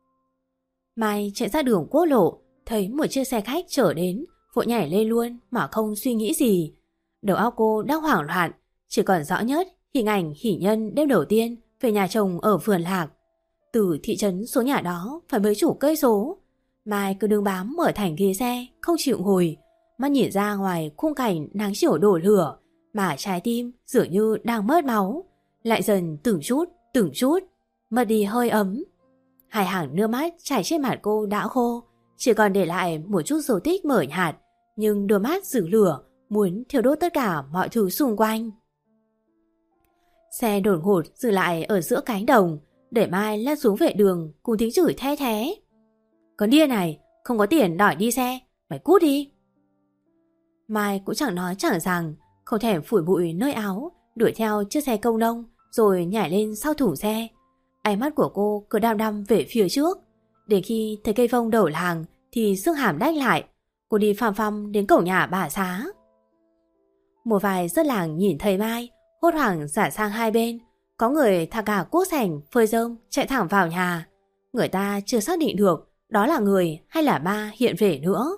Speaker 1: Mai chạy ra đường quốc lộ, thấy một chiếc xe khách chở đến, vội nhảy lên luôn mà không suy nghĩ gì. Đầu óc cô đang hoảng loạn, chỉ còn rõ nhất hình ảnh Hỷ Nhân đêm đầu tiên về nhà chồng ở vườn lạc. Từ thị trấn xuống nhà đó phải mấy chục cây số. Mai cứ đứng bám ở thành ghế xe, không chịu ngồi, mắt nhìn ra ngoài khung cảnh nắng chiều đổ lửa, mà trái tim dường như đang mất máu, lại dần từng chút, từng chút, mất đi hơi ấm. Hai hàng nước mắt chảy trên mặt cô đã khô, chỉ còn để lại một chút dấu tích mờ nhạt, nhưng đôi mắt giữ lửa, muốn thiêu đốt tất cả mọi thứ xung quanh. Xe đột ngột dừng lại ở giữa cánh đồng, để Mai lăn xuống vệ đường cùng tiếng chửi the thé. Con điên này, không có tiền đòi đi xe, mày cút đi. Mai cũng chẳng nói chẳng rằng, không thèm phủi bụi nơi áo, đuổi theo chiếc xe công nông rồi nhảy lên sau thùng xe. Ánh mắt của cô cứ đăm đăm về phía trước. Đến khi thấy cây vông đầu làng thì xương hàm đách lại. Cô đi phăm phăm đến cổng nhà bà Xá. Một vài dân làng nhìn thấy Mai, hốt hoảng giả sang hai bên. Có người thà cả cuốc sành phơi rơm chạy thẳng vào nhà. Người ta chưa xác định được đó là người hay là ma hiện về nữa.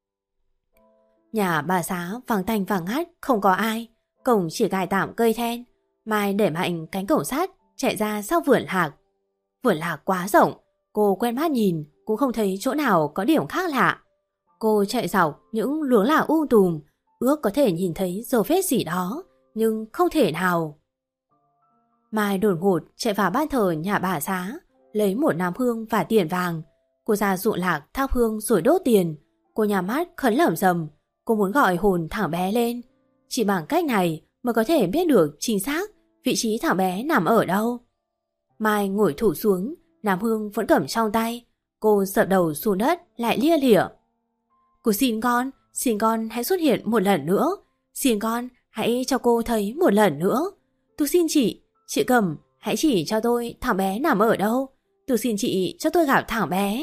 Speaker 1: Nhà bà Xá vắng tanh vắng ngắt, không có ai. Cổng chỉ gài tạm cây then. Mai đẩy mạnh cánh cổng sắt chạy ra sau vườn lạc. Vườn lạc quá rộng, cô quen mắt nhìn cũng không thấy chỗ nào có điểm khác lạ. Cô chạy dọc những luống lạc um tùm, ước có thể nhìn thấy dấu vết gì đó, nhưng không thể nào. Mai đột ngột chạy vào ban thờ nhà bà Xá, lấy một nắm hương và tiền vàng. Cô ra ruộng lạc thắp hương rồi đốt tiền. Cô nhắm mắt khấn lẩm rầm. Cô muốn gọi hồn thằng bé lên. Chỉ bằng cách này mới có thể biết được chính xác vị trí thằng bé nằm ở đâu. Mai ngồi thủ xuống, nắm hương vẫn cầm trong tay. Cô dập đầu xuống đất lại lia lịa. Cô xin con, xin con hãy xuất hiện một lần nữa. Xin con hãy cho cô thấy một lần nữa. Tôi xin chị, chị Cẩm, hãy chỉ cho tôi thằng bé nằm ở đâu. Tôi xin chị cho tôi gặp thằng bé.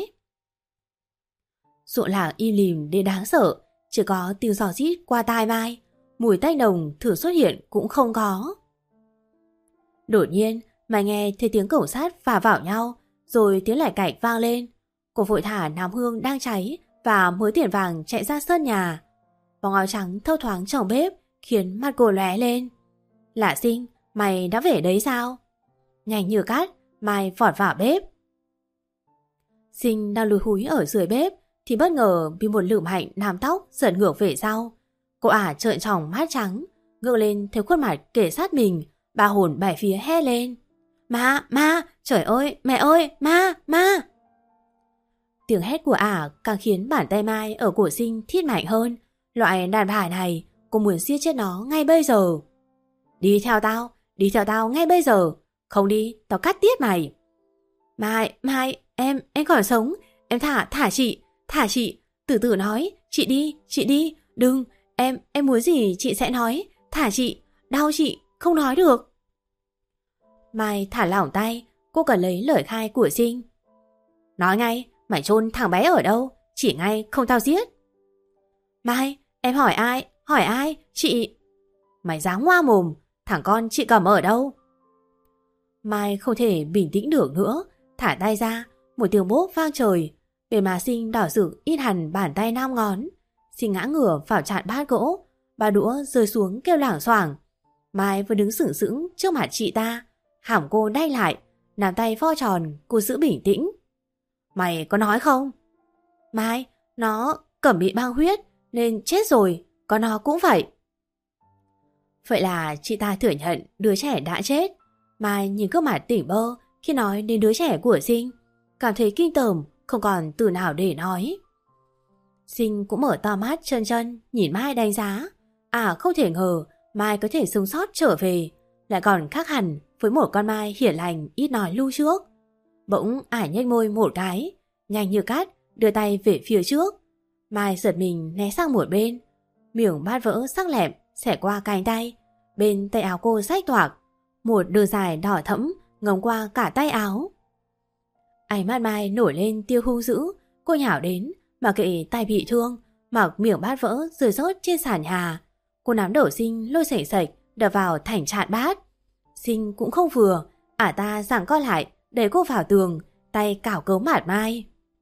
Speaker 1: Ruộng lạc im lìm đến đáng sợ, chỉ có tiếng gió rít qua tai Mai. Mùi tanh nồng thử xuất hiện cũng không có. Đột nhiên Mai nghe thấy tiếng cổng sắt phà vào nhau, rồi tiếng lạch cạch vang lên. Cô vội thả nắm hương đang cháy và mớ tiền vàng chạy ra sân nhà. Bóng áo trắng thâu thoáng trong bếp khiến mặt cô lóe lên. Lạ Sinh, mày đã về đấy sao? Nhanh như cát, Mai vọt vào bếp. Sinh đang lùi húi ở dưới bếp thì bất ngờ bị một lửng hạnh nắm tóc giật ngược về sau. Cô ả trợn tròng mắt trắng, ngước lên thấy khuôn mặt kề sát mình, ba hồn bảy phía hét lên. Ma, ma, trời ơi, mẹ ơi, ma, ma. Tiếng hét của ả càng khiến bàn tay Mai ở cổ Sinh thít mạnh hơn. Loại đàn bà này, cô muốn giết chết nó ngay bây giờ. Đi theo tao, đi theo tao ngay bây giờ. Không đi, tao cắt tiết mày. Mai, Mai, em, em còn sống. Em thả, thả chị, thả chị. Từ từ nói, chị đi, chị đi. Đừng, em, em muốn gì chị sẽ nói. Thả chị, đau chị, không nói được. Mai thả lỏng tay, cô cần lấy lời khai của Sinh. Nói ngay, mày chôn thằng bé ở đâu? Chỉ ngay không tao giết. Mai, em hỏi ai? Hỏi ai? Chị... Mày dám ngoa mồm, thằng con chị Cẩm ở đâu? Mai không thể bình tĩnh được nữa, thả tay ra, một tiếng bốp vang trời. Bề má Sinh đỏ rực ít hẳn bàn tay năm ngón. Sinh ngã ngửa vào chạn bát gỗ, bà đũa rơi xuống kêu lảng xoảng. Mai vừa đứng sững sững trước mặt chị ta, hàm cô đay lại, nắm tay vo tròn, cô giữ bình tĩnh. Mày có nói không? Mai, nó Cẩm bị băng huyết nên chết rồi, còn nó cũng vậy. Vậy là chị ta thừa nhận đứa trẻ đã chết. Mai nhìn gương mặt tỉnh bơ khi nói đến đứa trẻ của Sinh, cảm thấy kinh tởm, không còn từ nào để nói. Sinh cũng mở to mắt chân chân nhìn Mai đánh giá. À không thể ngờ Mai có thể sống sót trở về, lại còn khác hẳn với một con Mai hiền lành ít nói lưu trước. Bỗng ả nhếch môi một cái, nhanh như cát đưa tay về phía trước. Mai giật mình né sang một bên, miệng bát vỡ sắc lẹm xẻ qua cánh tay. Bên tay áo cô rách toạc, một đường dài đỏ thẫm ngấm qua cả tay áo. Ánh mắt Mai nổi lên tia hung dữ, cô nhào đến mà kệ tay bị thương, mặc miệng bát vỡ rơi rớt trên sàn nhà. Cô nắm đầu Sinh lôi sẩy sạch đập vào thành chạn bát. Sinh cũng không vừa, ả ta giằng co lại đẩy cô vào tường, tay cào cấu mặt Mai.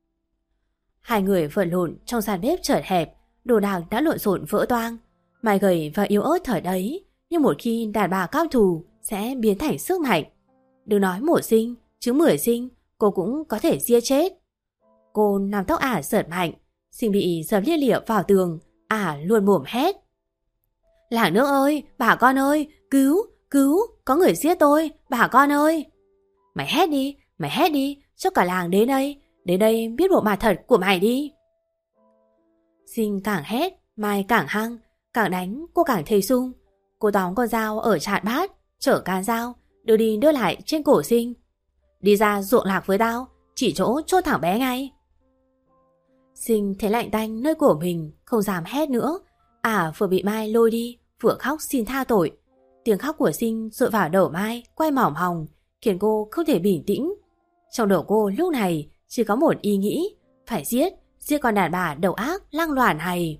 Speaker 1: Hai người vật lộn trong sàn bếp chật hẹp, đồ đạc đã lộn xộn vỡ toang. Mai gầy và yếu ớt thời đấy, nhưng một khi đàn bà cao thủ sẽ biến thành sức mạnh. Đừng nói một Sinh, chứ mười Sinh cô cũng có thể giết chết. Cô nắm tóc ả giật mạnh, Sinh bị dập lia lịa vào tường, ả luôn mồm hét. Làng nước ơi, bà con ơi, cứu, cứu, có người giết tôi, bà con ơi. Mày hét đi, mày hét đi, cho cả làng đến đây, đến đây biết bộ mặt thật của mày đi. Sinh càng hét, Mai càng hăng, càng đánh cô càng thấy sung. Cô tóm con dao ở chạn bát, chở can dao, đưa đi đưa lại trên cổ Sinh. Đi ra ruộng lạc với tao, chỉ chỗ chốt thẳng bé ngay. Sinh thấy lạnh tanh nơi cổ mình, không dám hét nữa. À vừa bị Mai lôi đi, vừa khóc xin tha tội. Tiếng khóc của Sinh dội vào đầu Mai, quay mỏng hồng, khiến cô không thể bình tĩnh. Trong đầu cô lúc này chỉ có một ý nghĩ, phải giết, giết con đàn bà đầu ác lăng loàn này.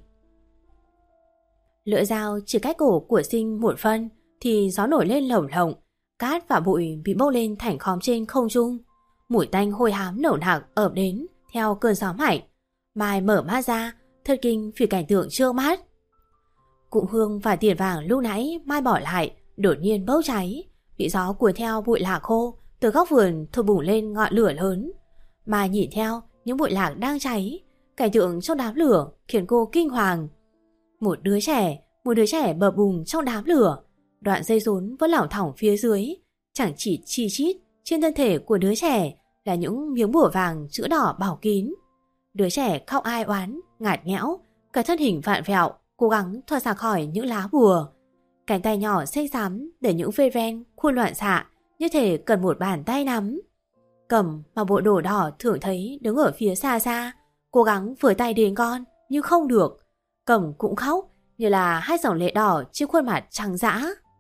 Speaker 1: Lưỡi dao chỉ cách cổ của Sinh một phân thì gió nổi lên lồng lộng, cát và bụi bị bốc lên thành khóm trên không trung. Mùi tanh hôi hám nồng nặc ập đến theo cơn gió mạnh. Mai mở mắt ra, thật kinh vì cảnh tượng trước mắt. Cụm hương và tiền vàng lúc nãy Mai bỏ lại đột nhiên bốc cháy, bị gió cuốn theo bụi lạc khô từ góc vườn thổi bùng lên ngọn lửa lớn. Mai nhìn theo những bụi lạc đang cháy, cảnh tượng trong đám lửa khiến cô kinh hoàng. Một đứa trẻ, một đứa trẻ bập bùng trong đám lửa, đoạn dây rốn vẫn lỏng thỏng phía dưới, chẳng chỉ chi chít trên thân thể của đứa trẻ là những miếng bùa vàng chữ đỏ bảo kín. Đứa trẻ khóc ai oán, ngạt nhẽo, cả thân hình vạn vẹo, cố gắng thoát ra khỏi những lá bùa. Cánh tay nhỏ xanh xám để những vết ven khuôn loạn xạ, như thể cần một bàn tay nắm. Cẩm mà bộ đồ đỏ thường thấy đứng ở phía xa xa, cố gắng với tay đến con nhưng không được. Cẩm cũng khóc như là hai dòng lệ đỏ trên khuôn mặt trắng dã.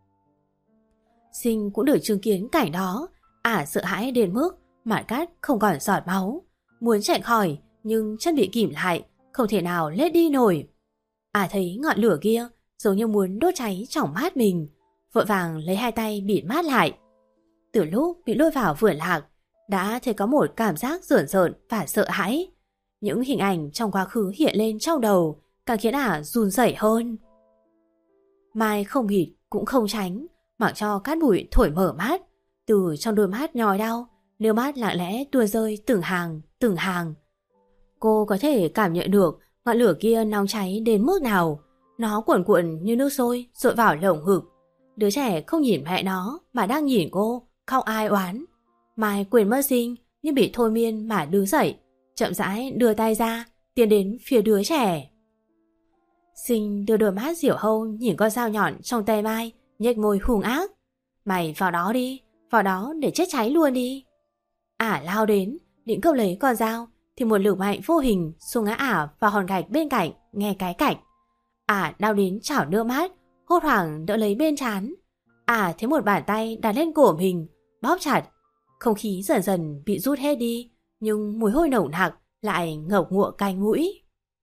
Speaker 1: Sinh cũng được chứng kiến cảnh đó, ả sợ hãi đến mức mặt cát không còn giọt máu, muốn chạy khỏi nhưng chân bị kìm lại, không thể nào lết đi nổi. Ả thấy ngọn lửa kia giống như muốn đốt cháy trong mắt mình, vội vàng lấy hai tay bịt mắt lại. Từ lúc bị lôi vào vườn lạc, đã thấy có một cảm giác rợn rợn và sợ hãi. Những hình ảnh trong quá khứ hiện lên trong đầu, càng khiến ả run rẩy hơn. Mai không bịt cũng không tránh, mặc cho cát bụi thổi mở mắt. Từ trong đôi mắt nhói đau, nước mắt lặng lẽ tuôn rơi từng hàng, từng hàng. Cô có thể cảm nhận được ngọn lửa kia nóng cháy đến mức nào. Nó cuồn cuộn như nước sôi dội vào lồng ngực. Đứa trẻ không nhìn mẹ nó mà đang nhìn cô, khóc ai oán. Mai quên mất Sinh nhưng bị thôi miên mà đứng dậy, chậm rãi đưa tay ra, tiến đến phía đứa trẻ. Sinh đưa đôi mắt diểu hâu nhìn con dao nhọn trong tay Mai, nhếch môi hung ác. Mày vào đó đi, vào đó để chết cháy luôn đi. Ả lao đến, định cướp lấy con dao, thì một lực mạnh vô hình xung ngã ả vào hòn gạch bên cạnh, nghe cái cạnh. Ả đau đến chảo nước mắt, hốt hoảng đỡ lấy bên trán. Ả thấy một bàn tay đặt lên cổ mình, bóp chặt. Không khí dần dần bị rút hết đi, nhưng mùi hôi nồng nặc lại ngộc ngụa cay mũi.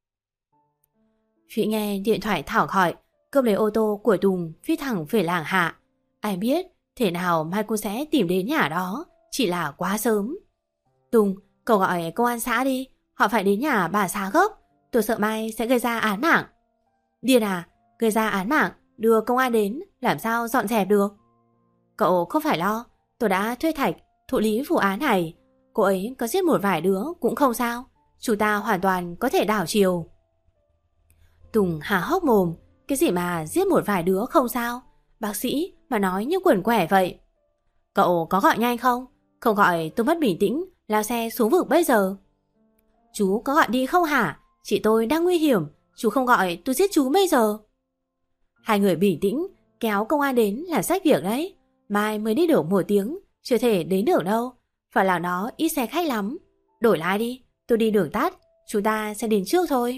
Speaker 1: Phỉ nghe điện thoại thảo gọi, cướp lấy ô tô của Tùng phi thẳng về làng Hạ. Ai biết thế nào mai cô sẽ tìm đến nhà đó, chỉ là quá sớm. Tùng, cậu gọi công an xã đi, họ phải đến nhà bà xã gấp, tôi sợ mai sẽ gây ra án mạng. Điên à, gây ra án mạng, đưa công an đến, làm sao dọn dẹp được. Cậu không phải lo, tôi đã thuê Thạch thụ lý vụ án này. Cô ấy có giết một vài đứa cũng không sao, chúng ta hoàn toàn có thể đảo chiều. Tùng há hốc mồm, cái gì mà giết một vài đứa không sao, bác sĩ mà nói như quần quẻ vậy. Cậu có gọi nhanh không? Không gọi tôi mất bình tĩnh, lao xe xuống vực bây giờ. Chú có gọi đi không hả? Chị tôi đang nguy hiểm, chú không gọi tôi giết chú bây giờ. Hai người bình tĩnh, kéo công an đến là sách việc đấy. Mai mới đi được một tiếng, chưa thể đến được đâu. Phải là nó ít xe khách lắm. Đổi lái đi, tôi đi đường tắt, chúng ta sẽ đến trước thôi.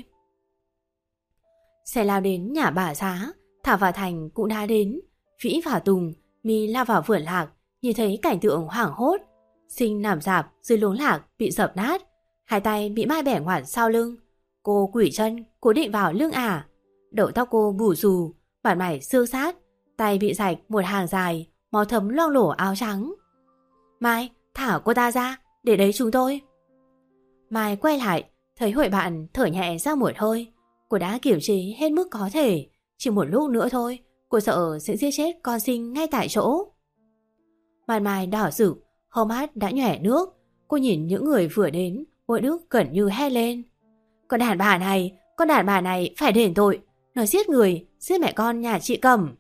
Speaker 1: Xe lao đến nhà bà Xá, Thảo và Thành cũng đã đến. Vĩ và Tùng, Mi lao vào vườn lạc, nhìn thấy cảnh tượng hoảng hốt. Sinh nằm rạp dưới luống lạc bị dập nát, hai tay bị Mai bẻ ngoặt sau lưng. Cô quỷ chân cố định vào lưng ả. Đầu tóc cô bù xù, bản mày xương sát, tay bị rạch một hàng dài, máu thấm loang lổ áo trắng. Mai, thả cô ta ra, để đấy chúng tôi. Mai quay lại, thấy hội bạn thở nhẹ ra một hơi. Cô đã kiểm chế hết mức có thể, chỉ một lúc nữa thôi, cô sợ sẽ giết chết con Sinh ngay tại chỗ. Mặt Mai đỏ rực, hốc mắt đã nhòe nước. Cô nhìn những người vừa đến, Ôi Đức gần như hét lên. Con đàn bà này, con đàn bà này phải đền tội. Nó giết người, giết mẹ con nhà chị Cẩm.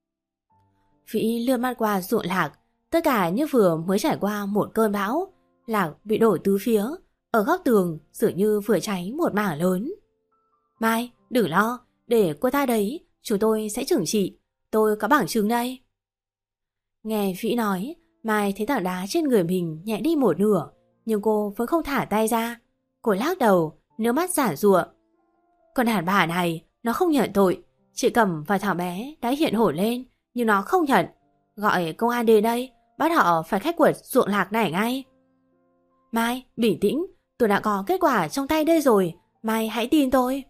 Speaker 1: Vĩ lướt mắt qua ruộng lạc, tất cả như vừa mới trải qua một cơn bão. Lạc bị đổ tứ phía, ở góc tường dường như vừa cháy một mảng lớn. Mai, đừng lo, để cô ta đấy, chúng tôi sẽ trừng trị. Tôi có bằng chứng đây. Nghe Vĩ nói, Mai thấy tảng đá trên người mình nhẹ đi một nửa, nhưng cô vẫn không thả tay ra. Cô lắc đầu, nước mắt giản giụa. Con đàn bà này, nó không nhận tội. Chị Cẩm và thằng bé đã hiện hổ lên, nhưng nó không nhận. Gọi công an đến đây, bắt họ phải khai quật ruộng lạc này ngay. Mai, bình tĩnh, tôi đã có kết quả trong tay đây rồi. Mai hãy tin tôi.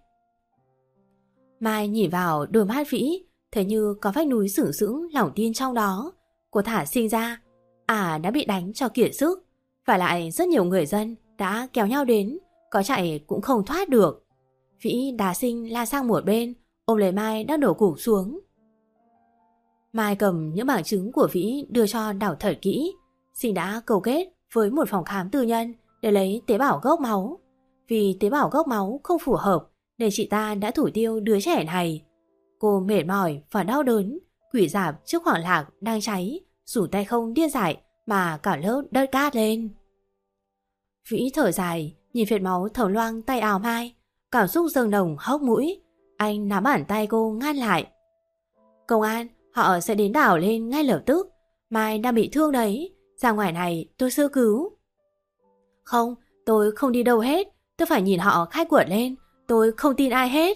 Speaker 1: Mai nhìn vào đôi mắt Vĩ, thấy như có vách núi sừng sững lòng tin trong đó. Cô thả Sinh ra, à đã bị đánh cho kiệt sức. Và lại rất nhiều người dân đã kéo nhau đến, có chạy cũng không thoát được. Vĩ đá Sinh la sang một bên, ôm lấy Mai đang đổ gục xuống. Mai cầm những bằng chứng của Vĩ đưa cho đảo thật kỹ. Sinh đã cầu kết với một phòng khám tư nhân để lấy tế bào gốc máu. Vì tế bào gốc máu không phù hợp nên chị ta đã thủ tiêu đứa trẻ này. Cô mệt mỏi và đau đớn, quỷ dạp trước khoảng lạc đang cháy, rủ tay không điên dại mà cả lớp đất cát lên. Vĩ thở dài, nhìn vệt máu thấm loang tay áo Mai, cảm xúc dâng đồng hốc mũi. Anh nắm bàn tay cô ngăn lại. Công an, họ sẽ đến đảo lên ngay lập tức. Mai đang bị thương đấy, ra ngoài này tôi sơ cứu. Không, tôi không đi đâu hết, tôi phải nhìn họ khai quật lên, tôi không tin ai hết.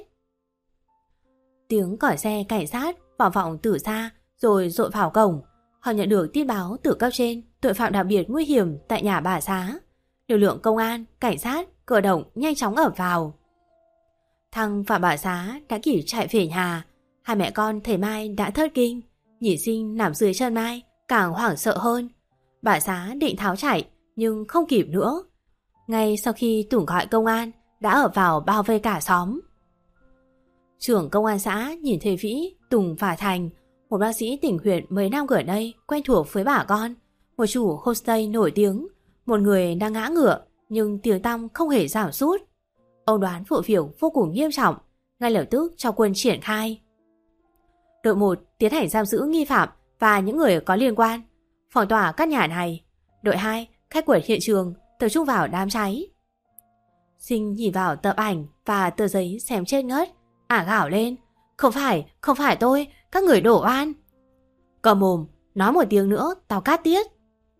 Speaker 1: Tiếng còi xe cảnh sát vọng vọng từ xa rồi dội vào cổng. Họ nhận được tin báo từ cấp trên tội phạm đặc biệt nguy hiểm tại nhà bà Xá. Lực lượng công an, cảnh sát, cơ động nhanh chóng ập vào. Thăng và bà Xá đã kịp chạy về nhà. Hai mẹ con thấy Mai đã thất kinh, nhìn Sinh nằm dưới chân Mai càng hoảng sợ hơn. Bà Xá định tháo chạy nhưng không kịp nữa. Ngay sau khi Tùng gọi công an, đã ập vào bao vây cả xóm. Trưởng công an xã nhìn thấy Vĩ, Tùng và Thành, một bác sĩ tỉnh huyện mấy năm gần đây quen thuộc với bà con, một chủ homestay nổi tiếng, một người đang ngã ngựa nhưng tiếng tăm không hề giảm sút. Ông đoán vụ việc vô cùng nghiêm trọng, ngay lập tức cho quân triển khai. Đội một tiến hành giam giữ nghi phạm và những người có liên quan, phong tỏa các nhà này. Đội hai khai quật hiện trường, tập trung vào đám cháy. Sinh nhìn vào tập ảnh và tờ giấy xem chết ngất, ả gào lên. Không phải, không phải tôi, các người đổ oan. Cầm mồm, nói một tiếng nữa tao cắt tiết.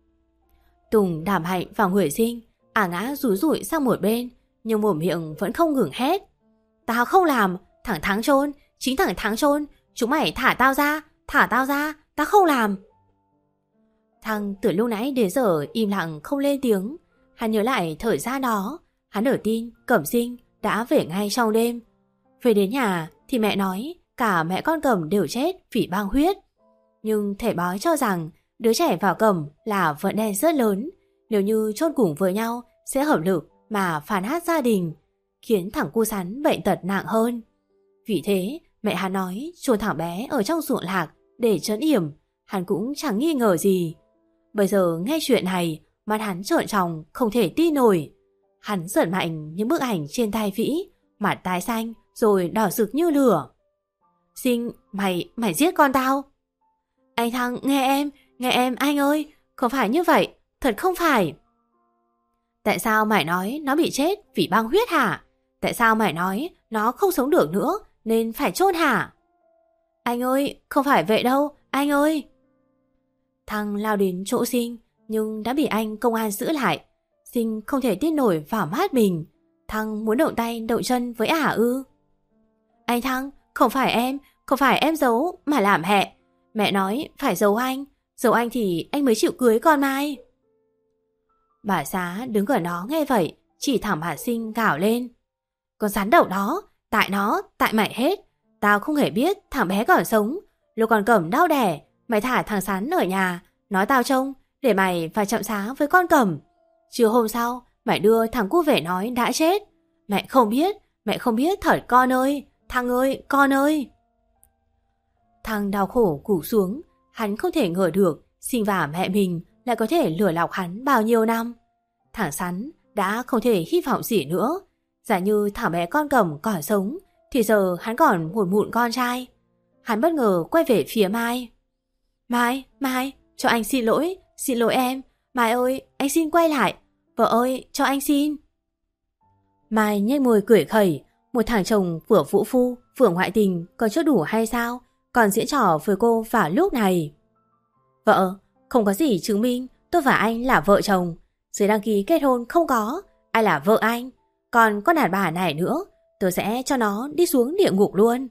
Speaker 1: Tùng đảm hạnh vào người Sinh, ả ngã rúi rủi sang một bên, nhưng mồm miệng vẫn không ngừng hét. Tao không làm, thằng Thắng trôn, chính thằng Thắng trôn, chúng mày thả tao ra, thả tao ra, tao không làm. Thằng từ lúc nãy đến giờ im lặng không lên tiếng. Hắn nhớ lại thời gian đó. Hắn ở tin Cẩm Sinh đã về ngay trong đêm. Về đến nhà thì mẹ nói cả mẹ con Cẩm đều chết vì băng huyết. Nhưng thầy bói cho rằng đứa trẻ vào Cẩm là vận đen rất lớn. Nếu như chôn cùng với nhau sẽ hợp lực mà phản hát gia đình, khiến thằng cu Sắn bệnh tật nặng hơn. Vì thế mẹ hắn nói chôn thằng bé ở trong ruộng lạc để trấn yểm. Hắn cũng chẳng nghi ngờ gì. Bây giờ nghe chuyện này, mắt hắn trợn tròng không thể tin nổi. Hắn giật mạnh những bức ảnh trên tay Vĩ, mặt tái xanh rồi đỏ rực như lửa. Sinh, mày, mày giết con tao. Anh Thăng, nghe em, nghe em anh ơi, không phải như vậy, thật không phải. Tại sao mày nói nó bị chết vì băng huyết hả? Tại sao mày nói nó không sống được nữa nên phải chôn hả? Anh ơi, không phải vậy đâu, anh ơi. Thăng lao đến chỗ Sinh nhưng đã bị anh công an giữ lại. Sinh không thể tin nổi vào mắt mình. Thăng muốn động tay động chân với ả ư? Anh Thăng, không phải em, không phải em giấu mà làm mẹ. Mẹ nói phải giấu anh, giấu anh thì anh mới chịu cưới con Mai. Bà Xá đứng gần đó nghe vậy, chỉ thẳng bà Sinh gào lên. Con rắn độc đó, tại nó, tại mày hết. Tao không hề biết thằng bé còn sống. Lúc còn Cẩm đau đẻ, mày thả thằng Sắn ở nhà, nói tao trông, để mày phải chậm xá với con Cẩm. Trưa hôm sau, mày đưa thằng cu về nói đã chết. Mẹ không biết, mẹ không biết thật con ơi, Thăng ơi, con ơi. Thăng đau khổ củ xuống, hắn không thể ngờ được Sinh và mẹ mình lại có thể lừa lọc hắn bao nhiêu năm. Thằng Sắn đã không thể hy vọng gì nữa. Giả như thằng bé con Cẩm còn sống thì giờ hắn còn một mụn con trai. Hắn bất ngờ quay về phía Mai. Mai, Mai, cho anh xin lỗi, xin lỗi em. Mai ơi, anh xin quay lại. Vợ ơi, cho anh xin. Mai nhếch môi cười khẩy. Một thằng chồng vừa vũ phu, vừa ngoại tình còn chưa đủ hay sao? Còn diễn trò với cô vào lúc này. Vợ, không có gì chứng minh tôi và anh là vợ chồng. Giấy đăng ký kết hôn không có, ai là vợ anh. Còn con đàn bà này nữa, tôi sẽ cho nó đi xuống địa ngục luôn.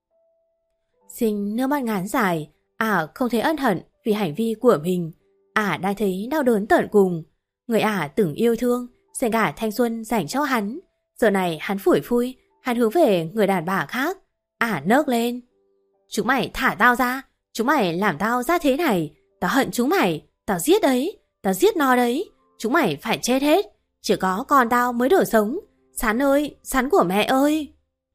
Speaker 1: Sinh nước mắt ngắn dài. Ả không thấy ân hận vì hành vi của mình. Ả đang thấy đau đớn tận cùng. Người Ả từng yêu thương, dành cả thanh xuân dành cho hắn. Giờ này hắn phủi phui, hắn hướng về người đàn bà khác. Ả nấc lên. Chúng mày thả tao ra, chúng mày làm tao ra thế này. Tao hận chúng mày, tao giết đấy, tao giết nó đấy. Chúng mày phải chết hết, chỉ có con tao mới được sống. Sắn ơi, Sắn của mẹ ơi.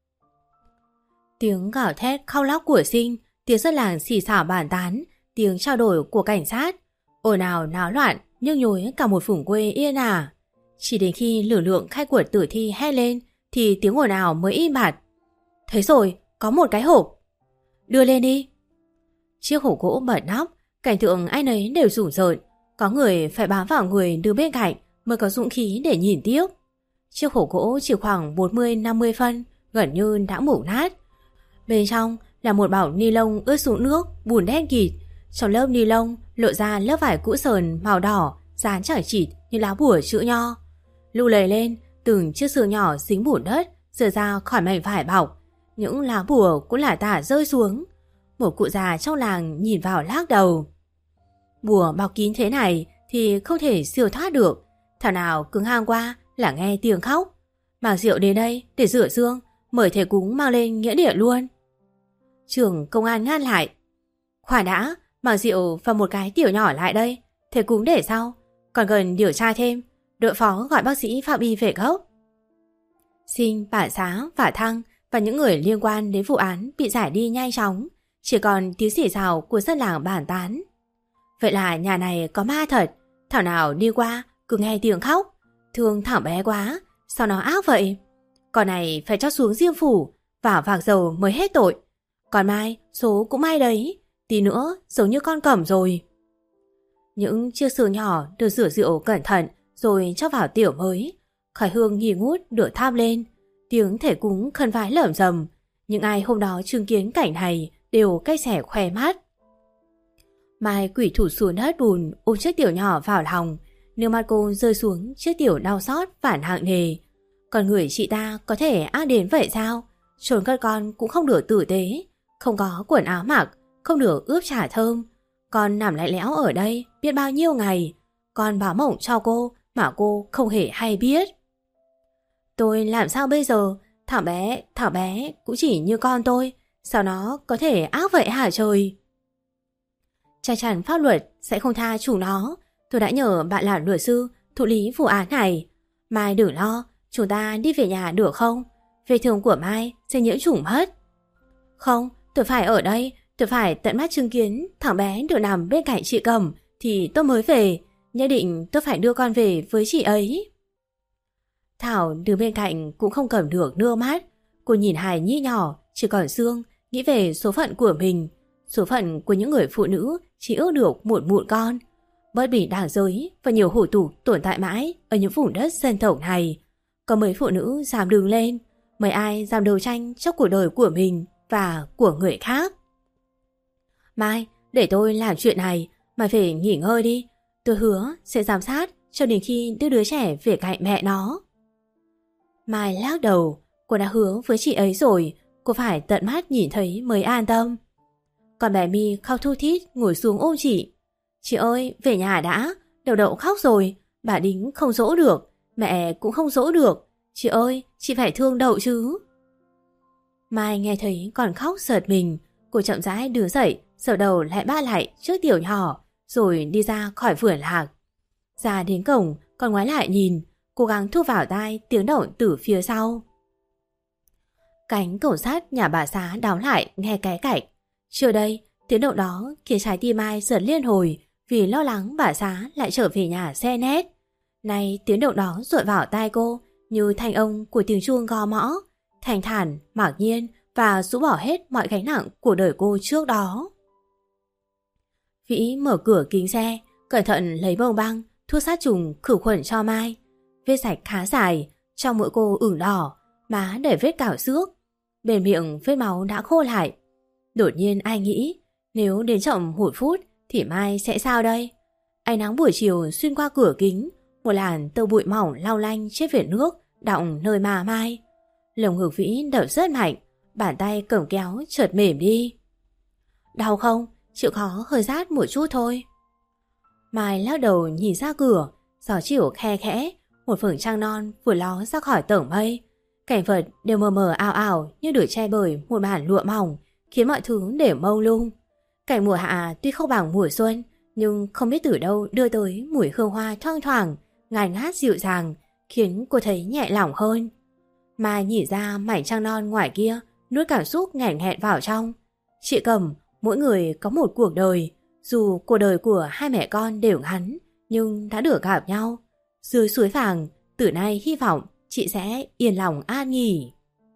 Speaker 1: Tiếng gào thét khóc lóc của Sinh, tiếng dân làng xì xào bàn tán, tiếng trao đổi của cảnh sát, ồn ào náo loạn nhức nhối cả một vùng quê yên ả. Chỉ đến khi lực lượng khai quật tử thi hét lên thì tiếng ồn ào mới im bặt. Thấy rồi, có một cái hộp. Đưa lên đi. Chiếc hộp gỗ bật nắp, cảnh tượng ai nấy đều rủng rợn. Có người phải bám vào người đứng bên cạnh mới có dũng khí để nhìn tiếp. Chiếc hộp gỗ chỉ khoảng bốn mươi năm mươi phân, gần như đã mục nát. Bên trong là một bọc ni lông ướt sũng nước, bùn đen kịt. Trong lớp ni lông lộ ra lớp vải cũ sờn màu đỏ, dán chằng chịt như lá bùa chữ nho. Lu lầy lên, từng chiếc xương nhỏ dính bùn đất rơi ra khỏi mảnh vải bọc. Những lá bùa cũng lả tả rơi xuống. Một cụ già trong làng nhìn vào lắc đầu. Bùa bọc kín thế này thì không thể siêu thoát được. Thảo nào cứ ngang qua là nghe tiếng khóc. Mang rượu đến đây để rửa xương, mời thầy cúng mang lên nghĩa địa luôn. Trưởng công an ngăn lại. Khoan đã, mang rượu và một cái tiểu nhỏ lại đây, thầy cúng để sau. Còn cần điều tra thêm, đội phó gọi bác sĩ Phạm Y về gốc. Sinh, Bà Xá và Thăng và những người liên quan đến vụ án bị giải đi nhanh chóng. Chỉ còn tiếng xì xào của dân làng bàn tán. Vậy là nhà này có ma thật. Thảo nào đi qua cứ nghe tiếng khóc. Thương thảo bé quá, sao nó ác vậy? Con này phải cho xuống diêm phủ, vào vạc dầu mới hết tội. Còn Mai, số cũng may đấy. Tí nữa giống như con Cẩm rồi. Những chiếc xương nhỏ được rửa rượu cẩn thận rồi cho vào tiểu mới. Khói hương nghi ngút được thắp lên. Tiếng thể cúng khấn vái lởm rầm. Những ai hôm đó chứng kiến cảnh này đều cay xẻ khoe mắt. Mai quỷ thủ xuống đất bùn, ôm chiếc tiểu nhỏ vào lòng. Nước mắt cô rơi xuống chiếc tiểu đau xót phản nặng nề. Còn người chị ta có thể ác đến vậy sao? Trốn cất con cũng không được tử tế, không có quần áo mặc, không được ướp chả thơm. Con nằm lạnh lẽo ở đây biết bao nhiêu ngày. Con báo mộng cho cô mà cô không hề hay biết. Tôi làm sao bây giờ? Thảo bé, Thảo bé cũng chỉ như con tôi. Sao nó có thể ác vậy hả trời? Chắc chắn pháp luật sẽ không tha chủ nó. Tôi đã nhờ bạn làm luật sư thụ lý vụ án này. Mai đừng lo, chúng ta đi về nhà được không? Vết thương của Mai sẽ nhiễm trùng mất. Không, tôi phải ở đây. Tôi phải tận mắt chứng kiến thằng bé được nằm bên cạnh chị Cẩm thì tôi mới về. Nhất định tôi phải đưa con về với chị ấy. Thảo đứng bên cạnh cũng không cầm được nước mắt. Cô nhìn hài nhi nhỏ chỉ còn xương, nghĩ về số phận của mình. Số phận của những người phụ nữ chỉ ước được một mụn con. Bất bình đẳng giới và nhiều hủ tục tồn tại mãi ở những vùng đất dân tộc này. Có mấy phụ nữ dám đứng lên, mấy ai dám đấu tranh cho cuộc đời của mình và của người khác. Mai, để tôi làm chuyện này, mày phải nghỉ ngơi đi. Tôi hứa sẽ giám sát cho đến khi đưa đứa trẻ về cạnh mẹ nó. Mai lắc đầu, cô đã hứa với chị ấy rồi, cô phải tận mắt nhìn thấy mới an tâm. Còn bé My khóc thu thít ngồi xuống ôm chị. Chị ơi, về nhà đã, Đậu Đậu khóc rồi, bà Đính không dỗ được, mẹ cũng không dỗ được. Chị ơi, chị phải thương Đậu chứ. Mai nghe thấy còn khóc giật mình, cô chậm rãi đứng dậy, sờ đầu lại ba lại trước tiểu nhỏ, rồi đi ra khỏi vườn lạc. Ra đến cổng, còn ngoái lại nhìn, cố gắng thu vào tai tiếng động từ phía sau. Cánh cổng sắt nhà bà Xá đóng lại nghe cái cạch. Chưa đây, tiếng động đó khiến trái tim Mai giật liên hồi vì lo lắng bà Xá lại trở về nhà xe nét. Nay tiếng động đó dội vào tai cô như thanh âm của tiếng chuông gõ mõ, thanh thản, mặc nhiên và rũ bỏ hết mọi gánh nặng của đời cô trước đó. Vĩ mở cửa kính xe, cẩn thận lấy bông băng, thuốc sát trùng khử khuẩn cho Mai. Vết sạch khá dài, trong mũi cô ửng đỏ, má để vết cào xước. Bên miệng vết máu đã khô lại. Đột nhiên anh nghĩ, nếu đến chậm một phút thì Mai sẽ sao đây? Ánh nắng buổi chiều xuyên qua cửa kính, một làn tơ bụi mỏng lau lanh trên vệt nước đọng nơi má Mai. Lồng ngực Vĩ đập rất mạnh, bàn tay cầm kéo chợt mềm đi. Đau không? Chịu khó hơi rát một chút thôi. Mai lắc đầu nhìn ra cửa, gió chiều khe khẽ, một vầng trăng non vừa ló ra khỏi tầng mây. Cảnh vật đều mờ mờ ảo ảo như được che bởi một màn lụa mỏng, khiến mọi thứ đều mông lung. Cảnh mùa hạ tuy không bằng mùa xuân, nhưng không biết từ đâu đưa tới mùi hương hoa thoang thoảng, ngàn ngát dịu dàng, khiến cô thấy nhẹ lòng hơn. Mai nhìn ra mảnh trăng non ngoài kia, nuốt cảm xúc nghẹn nghẹn vào trong. Chị Cẩm, mỗi người có một cuộc đời, dù cuộc đời của hai mẹ con đều ngắn, nhưng đã được gặp nhau. Dưới suối vàng, từ nay hy vọng chị sẽ yên lòng an nghỉ.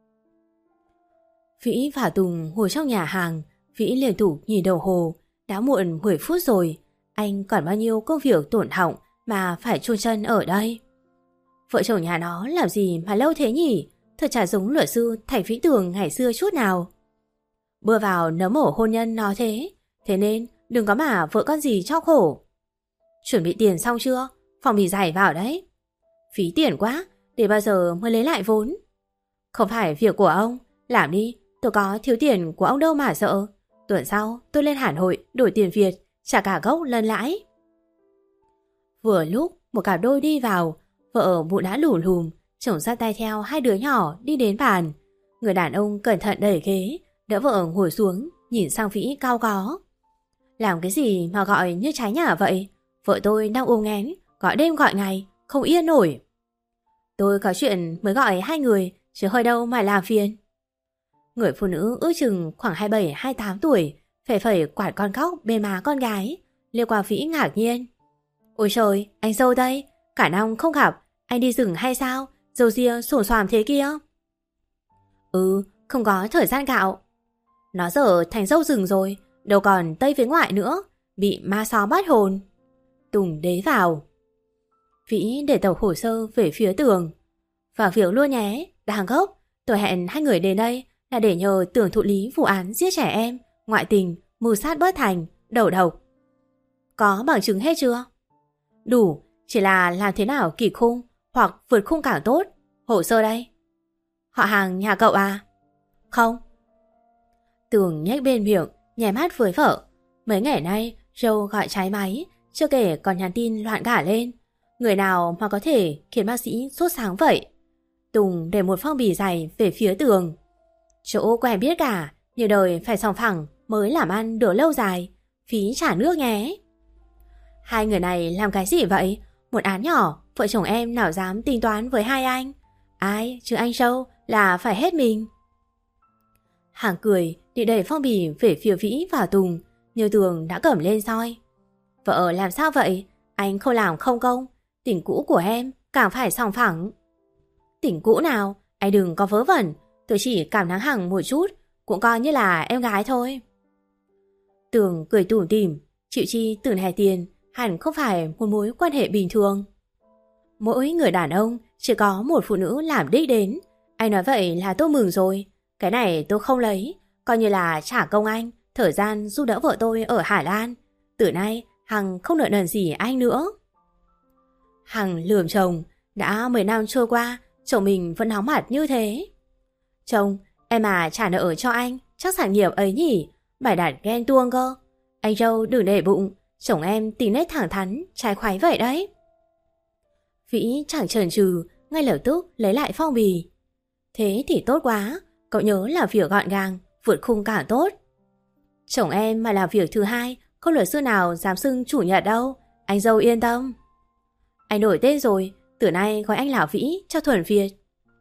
Speaker 1: Vĩ và Tùng ngồi trong nhà hàng, Vĩ liên tục nhìn đồng hồ, đã muộn mười phút rồi, anh còn bao nhiêu công việc tổn họng mà phải chôn chân ở đây. Vợ chồng nhà nó làm gì mà lâu thế nhỉ, thật chả giống luật sư Thành Vĩ Tường ngày xưa chút nào. Bưa vào nấm ổ hôn nhân nó thế, thế nên đừng có mà vợ con gì cho khổ. Chuẩn bị tiền xong chưa? Phòng bị giải vào đấy. Phí tiền quá, để bao giờ mới lấy lại vốn? Không phải việc của ông, làm đi, tôi có thiếu tiền của ông đâu mà sợ. Tuần sau tôi lên Hà Nội đổi tiền Việt, trả cả gốc lẫn lãi. Vừa lúc một cặp đôi đi vào, vợ bụng đã lù lùm, chồng ra tay theo hai đứa nhỏ đi đến bàn. Người đàn ông cẩn thận đẩy ghế, đỡ vợ ngồi xuống, nhìn sang Vĩ cao có. Làm cái gì mà gọi như trái nhà vậy? Vợ tôi đang ôm nghén, gọi đêm gọi ngày, không yên nổi. Tôi có chuyện mới gọi hai người, chứ hơi đâu mà làm phiền. Người phụ nữ ước chừng khoảng hai mươi bảy hai mươi tám tuổi, phẩy phẩy quạt con cóc bên má con gái. Liêu Quang Vĩ ngạc nhiên. Ôi trời, anh dâu đây, cả năm không gặp, anh đi rừng hay sao? Dâu ria xồm xoàm thế kia. Ừ, không có thời gian gạo. Nó giờ thành dâu rừng rồi, đâu còn tây với ngoại nữa, bị ma xó bắt hồn. Tùng đế vào. Vĩ để tàu hồ sơ về phía Tường. Vào việc luôn nhé, đang gấp. Tôi hẹn hai người đến đây là để nhờ Tường thụ lý vụ án giết trẻ em, ngoại tình, mưu sát bất thành, đầu độc. Có bằng chứng hết chưa? Đủ, chỉ là làm thế nào kỷ khung hoặc vượt khung càng tốt. Hồ sơ đây. Họ hàng nhà cậu à? Không. Tường nhếch bên miệng, nhè mắt với vợ. Mấy ngày nay Râu gọi trái máy, chưa kể còn nhắn tin loạn cả lên. Người nào mà có thể khiến bác sĩ sốt sáng vậy? Tùng để một phong bì dày về phía tường. Chỗ quen biết cả, như đời phải sòng phẳng mới làm ăn được lâu dài, phí trả nước nhé. Hai người này làm cái gì vậy? Một án nhỏ, vợ chồng em nào dám tính toán với hai anh? Ai chứ anh Châu là phải hết mình. Hằng cười định đẩy phong bì về phía Vĩ và Tùng, như Tường đã cầm lên soi. Vợ làm sao vậy? Anh không làm không công. Tình cũ của em càng phải sòng phẳng. Tình cũ nào? Anh đừng có vớ vẩn. Tôi chỉ cảm nắng Hằng một chút, cũng coi như là em gái thôi. Tường cười tủm tỉm, chịu chi từ này tiền hẳn không phải một mối quan hệ bình thường. Mỗi người đàn ông chỉ có một phụ nữ làm đích đến. Anh nói vậy là tôi mừng rồi. Cái này tôi không lấy, coi như là trả công anh thời gian giúp đỡ vợ tôi ở Hải Lan. Từ nay Hằng không nợ nần gì anh nữa. Hằng lườm chồng. Đã mười năm trôi qua, chồng mình vẫn nóng mặt như thế. Chồng, em mà trả nợ cho anh chắc sản nghiệp ấy nhỉ? Bài đặt ghen tuông cơ. Anh Châu đừng để bụng, chồng em tính nết thẳng thắn, trái khoái vậy đấy. Vĩ chẳng chần chừ, ngay lập tức lấy lại phong bì. Thế thì tốt quá, cậu nhớ là việc gọn gàng, vượt khung càng tốt. Chồng em mà làm việc thứ hai, không luật sư nào dám xưng chủ nhật đâu, anh dâu yên tâm. Anh đổi tên rồi, từ nay gọi anh là Vĩ cho thuần Việt.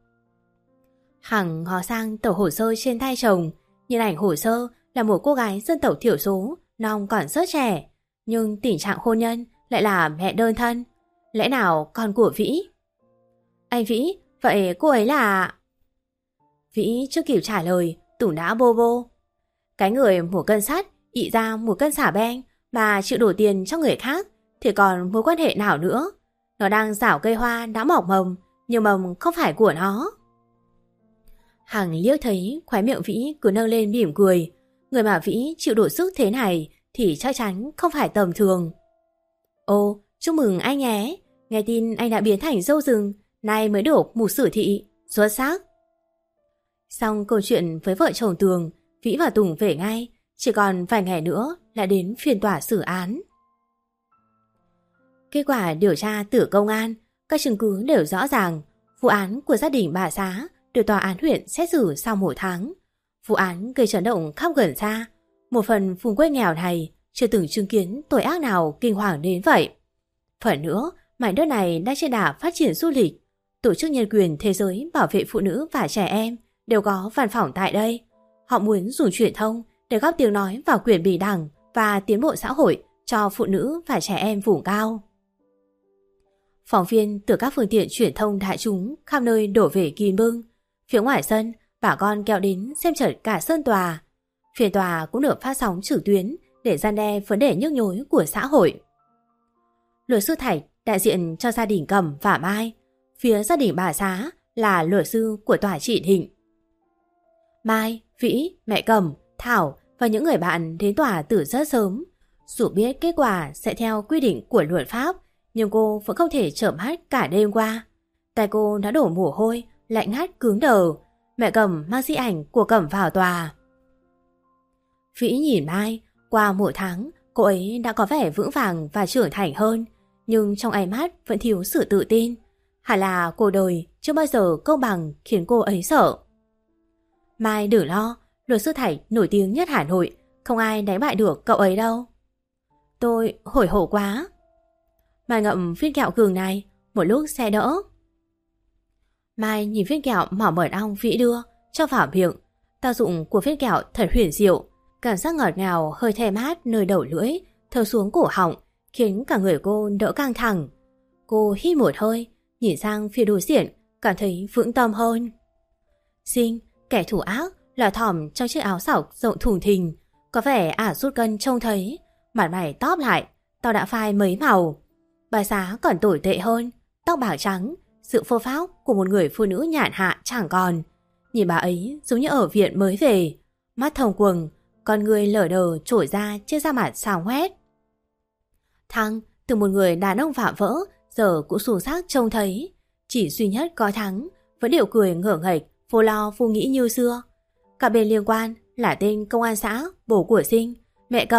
Speaker 1: Hằng ngó sang tờ hồ sơ trên tay chồng. Nhìn ảnh hồ sơ là một cô gái dân tộc thiểu số, non còn rất trẻ, nhưng tình trạng hôn nhân lại là mẹ đơn thân. Lẽ nào con của Vĩ? Anh Vĩ, vậy cô ấy là... Vĩ chưa kịp trả lời, Tùng đã bô bô. Cái người một cân sắt ị ra một cân xả beng mà chịu đổ tiền cho người khác thì còn mối quan hệ nào nữa? Nó đang rảo cây hoa đã mọc mầm, nhưng mầm không phải của nó. Hằng liếc thấy khóe miệng Vĩ cứ nâng lên mỉm cười. Người mà Vĩ chịu đổ sức thế này thì chắc chắn không phải tầm thường. Ô, chúc mừng anh nhé. Nghe tin anh đã biến thành dâu rừng, nay mới được mục sử thị, xuất sắc. Xong câu chuyện với vợ chồng Tường, Vĩ và Tùng về ngay. Chỉ còn vài ngày nữa là đến phiên tòa xử án. Kết quả điều tra từ công an, các chứng cứ đều rõ ràng. Vụ án của gia đình bà Xá được tòa án huyện xét xử sau một tháng. Vụ án gây chấn động khắp gần xa. Một phần vùng quê nghèo này chưa từng chứng kiến tội ác nào kinh hoàng đến vậy. Phần nữa, mảnh đất này đang trên đà phát triển du lịch. Tổ chức nhân quyền thế giới bảo vệ phụ nữ và trẻ em đều có văn phòng tại đây. Họ muốn dùng truyền thông để góp tiếng nói vào quyền bình đẳng và tiến bộ xã hội cho phụ nữ và trẻ em vùng cao. Phóng viên từ các phương tiện truyền thông đại chúng khắp nơi đổ về kín bưng. Phía ngoài sân, bà con kéo đến xem chật cả sân tòa. Phiên tòa cũng được phát sóng trực tuyến để răn đe vấn đề nhức nhối của xã hội. Luật sư Thạch đại diện cho gia đình Cẩm và Mai. Phía gia đình bà Xá là luật sư của tòa chỉ định. Mai, Vĩ, mẹ Cẩm, Thảo và những người bạn đến tòa từ rất sớm. Dù biết kết quả sẽ theo quy định của luật pháp, nhưng cô vẫn không thể chợp mắt cả đêm qua. Tay cô đã đổ mồ hôi, lạnh ngắt cứng đờ. Mẹ Cẩm mang di ảnh của Cẩm vào tòa. Vĩ nhìn Mai, qua một tháng, cô ấy đã có vẻ vững vàng và trưởng thành hơn, nhưng trong ánh mắt vẫn thiếu sự tự tin. Hẳn là cuộc đời chưa bao giờ công bằng khiến cô ấy sợ. Mai đừng lo, luật sư Thạch nổi tiếng nhất Hà Nội, không ai đánh bại được cậu ấy đâu. Tôi hồi hộp quá. Mai ngậm viên kẹo gừng này, một lúc sẽ đỡ. Mai nhìn viên kẹo mỏ mật ong Vĩ đưa, cho vào miệng. Tác dụng của viên kẹo thật huyền diệu, cảm giác ngọt ngào hơi the mát nơi đầu lưỡi, thấm xuống cổ họng, khiến cả người cô đỡ căng thẳng. Cô hít một hơi, nhìn sang phía đối diện, cảm thấy vững tâm hơn. Sinh, kẻ thủ ác, lò thỏm trong chiếc áo sọc rộng thùng thình, có vẻ ả rút cân trông thấy, mặt mày tóp lại, tao đã phai mấy màu. Bà Xá còn tồi tệ hơn, tóc bạc trắng, sự phô phác của một người phụ nữ nhàn hạ chẳng còn. Nhìn bà ấy giống như ở viện mới về, mắt thông quầng, con người lở đờ trổi ra trên da mặt xào hoét. Thăng từ một người đàn ông vạm vỡ giờ cũng xù xác trông thấy, chỉ duy nhất có Thắng vẫn điệu cười ngửa nghệch, vô lo vô nghĩ như xưa. Cả bên liên quan là tên công an xã, bố của Sinh, mẹ Cẩm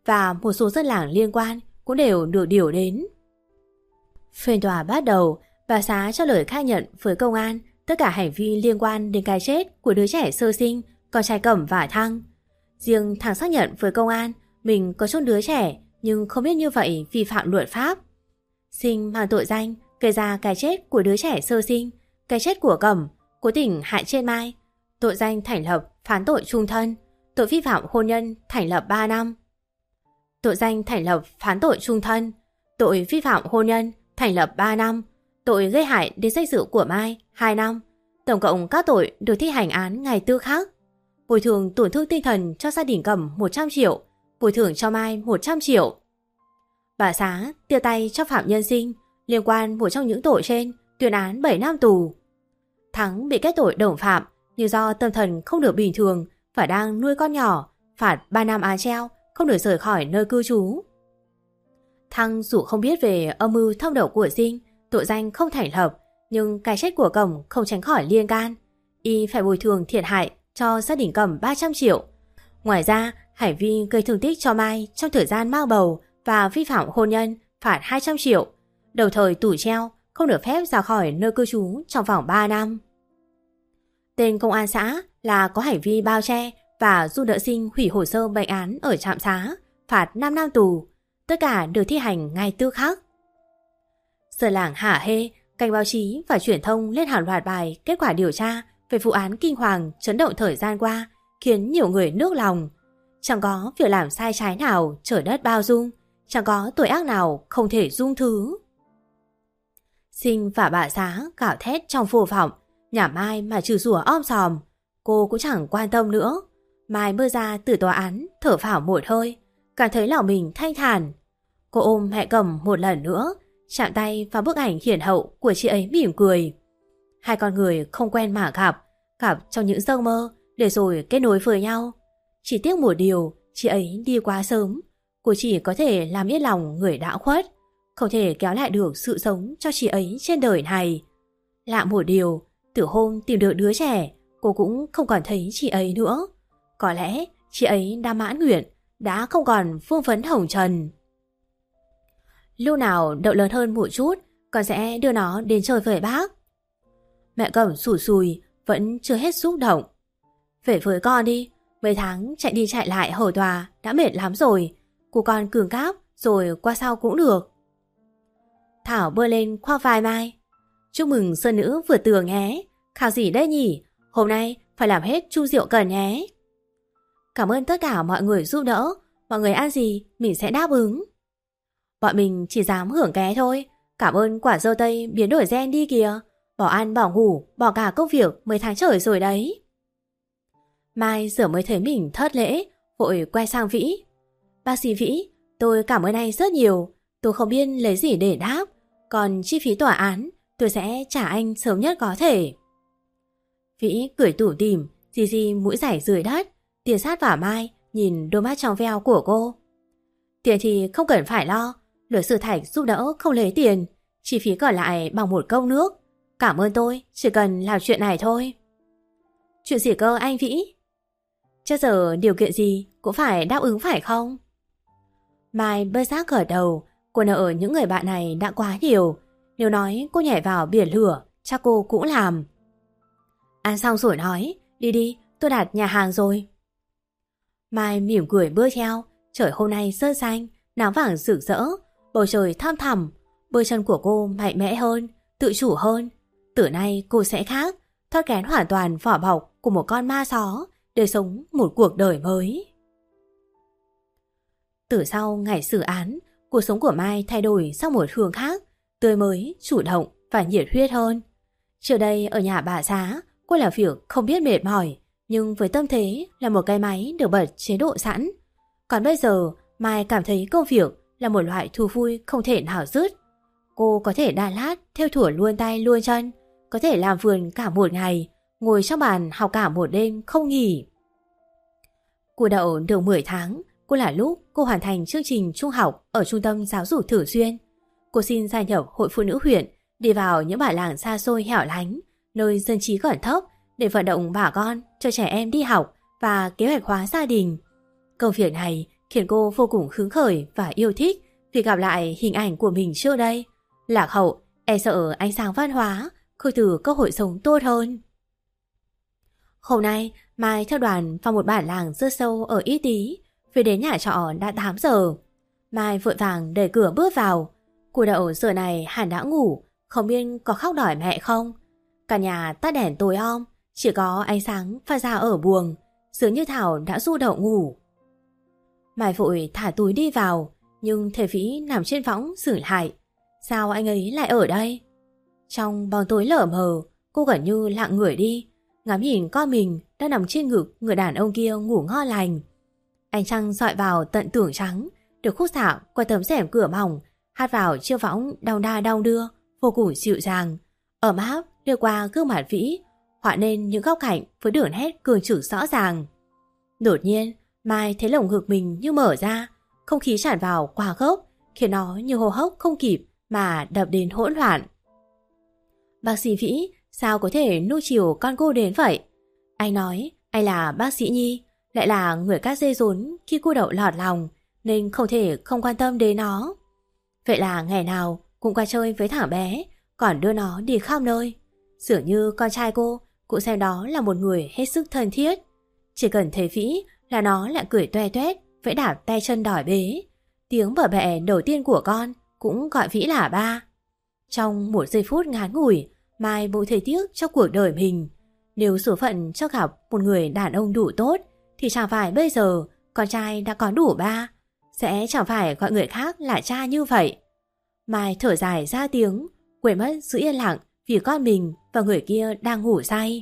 Speaker 1: và một số dân làng liên quan cũng đều được điều đến. Phiên tòa bắt đầu, bà Xá cho lời khai nhận với công an tất cả hành vi liên quan đến cái chết của đứa trẻ sơ sinh, con trai Cẩm và Thăng. Riêng Thăng xác nhận với công an mình có chôn đứa trẻ nhưng không biết như vậy vi phạm luật pháp. Sinh mang tội danh gây ra cái chết của đứa trẻ sơ sinh, cái chết của Cẩm, cố tình hại chết Mai, tội danh thành lập phán tội chung thân, tội vi phạm hôn nhân thành lập ba năm. Tội danh thành lập phán tội chung thân, tội vi phạm hôn nhân thành lập ba năm, tội gây hại đến danh dự của Mai hai năm. Tổng cộng các tội được thi hành án ngày tư khác. Bồi thường tổn thương tinh thần cho gia đình Cẩm một trăm triệu, bồi thường cho Mai một trăm triệu. Bà Xá tiêu tay cho phạm nhân Sinh liên quan một trong những tội trên, tuyên án bảy năm tù. Thắng bị kết tội đồng phạm nhưng do tâm thần không được bình thường và đang nuôi con nhỏ, phạt ba năm án treo, không được rời khỏi nơi cư trú. Thăng dù không biết về âm mưu thâm độc của Sinh, tội danh không thành lập, nhưng cái chết của Cẩm không tránh khỏi liên can. Y phải bồi thường thiệt hại cho gia đình Cẩm ba trăm triệu. Ngoài ra, hành vi gây thương tích cho Mai trong thời gian mang bầu và vi phạm hôn nhân phạt hai trăm triệu, đồng thời tù treo, không được phép ra khỏi nơi cư trú trong vòng ba năm. Tên công an xã là có hành vi bao che và giúp đỡ Sinh hủy hồ sơ bệnh án ở trạm xá, phạt năm năm tù, tất cả được thi hành ngay tư khắc. Sở làng hả hê, kênh báo chí và truyền thông lên hàng loạt bài kết quả điều tra về vụ án kinh hoàng chấn động thời gian qua, khiến nhiều người nước lòng. Chẳng có việc làm sai trái nào trời đất bao dung, chẳng có tội ác nào không thể dung thứ. Sinh và bà Xá gào thét trong vô vọng, nhà Mai mà trừ rủa om sòm, cô cũng chẳng quan tâm nữa. Mai bước ra từ tòa án, thở phào một hơi, cảm thấy lòng mình thanh thản. Cô ôm mẹ Cẩm một lần nữa, chạm tay vào bức ảnh hiển hậu của chị ấy mỉm cười. Hai con người không quen mà gặp, gặp trong những giấc mơ để rồi kết nối với nhau. Chỉ tiếc một điều, chị ấy đi quá sớm. Cô chỉ có thể làm yên lòng người đã khuất, không thể kéo lại được sự sống cho chị ấy trên đời này. Lạ một điều, từ hôm tìm được đứa trẻ, cô cũng không còn thấy chị ấy nữa. Có lẽ chị ấy đã mãn nguyện, đã không còn vương vấn hồng trần. Lúc nào đậu lớn hơn một chút, con sẽ đưa nó đến chơi với bác. Mẹ Cẩm sủi sùi, vẫn chưa hết xúc động. Về với con đi, mấy tháng chạy đi chạy lại hầu tòa đã mệt lắm rồi. Cô con cường cáp rồi qua sau cũng được. Thảo bơi lên khoác vai Mai. Chúc mừng sơn nữ vượt tường nhé. Khảo gì đây nhỉ? Hôm nay phải làm hết chu rượu cần nhé. Cảm ơn tất cả mọi người giúp đỡ. Mọi người ăn gì mình sẽ đáp ứng. Bọn mình chỉ dám hưởng ké thôi. Cảm ơn quả dâu tây biến đổi gen đi kìa. Bỏ ăn bỏ ngủ, bỏ cả công việc mấy tháng trời rồi đấy. Mai giờ mới thấy mình thất lễ, vội quay sang Vĩ. Bác sĩ Vĩ, tôi cảm ơn anh rất nhiều. Tôi không biết lấy gì để đáp. Còn chi phí tòa án tôi sẽ trả anh sớm nhất có thể. Vĩ cười tủm tỉm, di di mũi rải dưới đất, tiến sát vào Mai, nhìn đôi mắt trong veo của cô. Tiền thì không cần phải lo, luật sư Thạch giúp đỡ không lấy tiền, chi phí còn lại bằng một cốc nước. Cảm ơn tôi, chỉ cần làm chuyện này thôi. Chuyện gì cơ anh Vĩ? Chắc giờ điều kiện gì cũng phải đáp ứng phải không? Mai bơi giác gật đầu, cô nợ những người bạn này đã quá nhiều. Nếu nói cô nhảy vào biển lửa, chắc cô cũng làm. Ăn xong rồi nói, đi đi, tôi đặt nhà hàng rồi. Mai mỉm cười bước theo, trời hôm nay rất xanh, nắng vàng rực rỡ, bầu trời thăm thẳm, đôi chân của cô mạnh mẽ hơn, tự chủ hơn. Từ nay cô sẽ khác, thoát kén hoàn toàn vỏ bọc của một con ma só để sống một cuộc đời mới. Từ sau ngày xử án, cuộc sống của Mai thay đổi sang một hướng khác, tươi mới, chủ động và nhiệt huyết hơn. Trước đây ở nhà bà Xá, cô làm việc không biết mệt mỏi, nhưng với tâm thế là một cái máy được bật chế độ sẵn. Còn bây giờ, Mai cảm thấy công việc là một loại thú vui không thể nào dứt. Cô có thể đan lát, thêu thủa luôn tay luôn chân, có thể làm vườn cả một ngày, ngồi trong bàn học cả một đêm không nghỉ. Cô đậu được mười tháng, cô là lúc cô hoàn thành chương trình trung học ở trung tâm giáo dục thường xuyên. Cô xin gia nhập hội phụ nữ huyện, đi vào những bản làng xa xôi hẻo lánh, nơi dân trí còn thấp để vận động bà con cho trẻ em đi học và kế hoạch hóa gia đình. Công việc này khiến cô vô cùng hứng khởi và yêu thích vì gặp lại hình ảnh của mình trước đây. Lạc hậu, e sợ ánh sáng văn hóa khơi từ cơ hội sống tốt hơn. Hôm nay, Mai theo đoàn vào một bản làng rất sâu ở Y Tý. Về đến nhà trọ đã tám giờ. Mai vội vàng đẩy cửa bước vào. Cô Đậu giờ này hẳn đã ngủ, không biết có khóc đòi mẹ không. Cả nhà tắt đèn tối om, chỉ có ánh sáng pha ra ở buồng, dường như Thảo đã du Đậu ngủ. Mai vội thả túi đi vào, nhưng thầy Vĩ nằm trên võng sửng lại. Sao anh ấy lại ở đây? Trong bóng tối lờ mờ, cô gần như lặng người đi, ngắm nhìn con mình đang nằm trên ngực người đàn ông kia ngủ ngon lành. Ánh trăng dọi vào tận tường trắng, được khúc xạ qua tấm rèm cửa mỏng, hát vào chiếc võng đong đa đong đưa, vô cùng dịu dàng, ấm áp đưa qua gương mặt Vĩ, họa nên những góc cạnh với đường nét cường trử rõ ràng. Đột nhiên, Mai thấy lồng ngực mình như mở ra, không khí tràn vào qua gốc, khiến nó như hô hấp không kịp mà đập đến hỗn loạn. Bác sĩ Vĩ, sao có thể nuôi chiều con cô đến vậy? Anh nói anh là bác sĩ Nhi, lại là người cắt dây rốn khi cô Đậu lọt lòng, nên không thể không quan tâm đến nó. Vậy là ngày nào cũng qua chơi với thằng bé, còn đưa nó đi khắp nơi. Dường như con trai cô cũng xem đó là một người hết sức thân thiết. Chỉ cần thấy Vĩ là nó lại cười toe toét, vẫy đạp tay chân đòi bế. Tiếng bở bẹ đầu tiên của con cũng gọi Vĩ là ba. Trong một giây phút ngắn ngủi, Mai bỗng thấy tiếc cho cuộc đời mình. Nếu số phận cho gặp một người đàn ông đủ tốt, thì chẳng phải bây giờ con trai đã có đủ ba, sẽ chẳng phải gọi người khác là cha như vậy. Mai thở dài ra tiếng, quên mất sự yên lặng vì con mình và người kia đang ngủ say.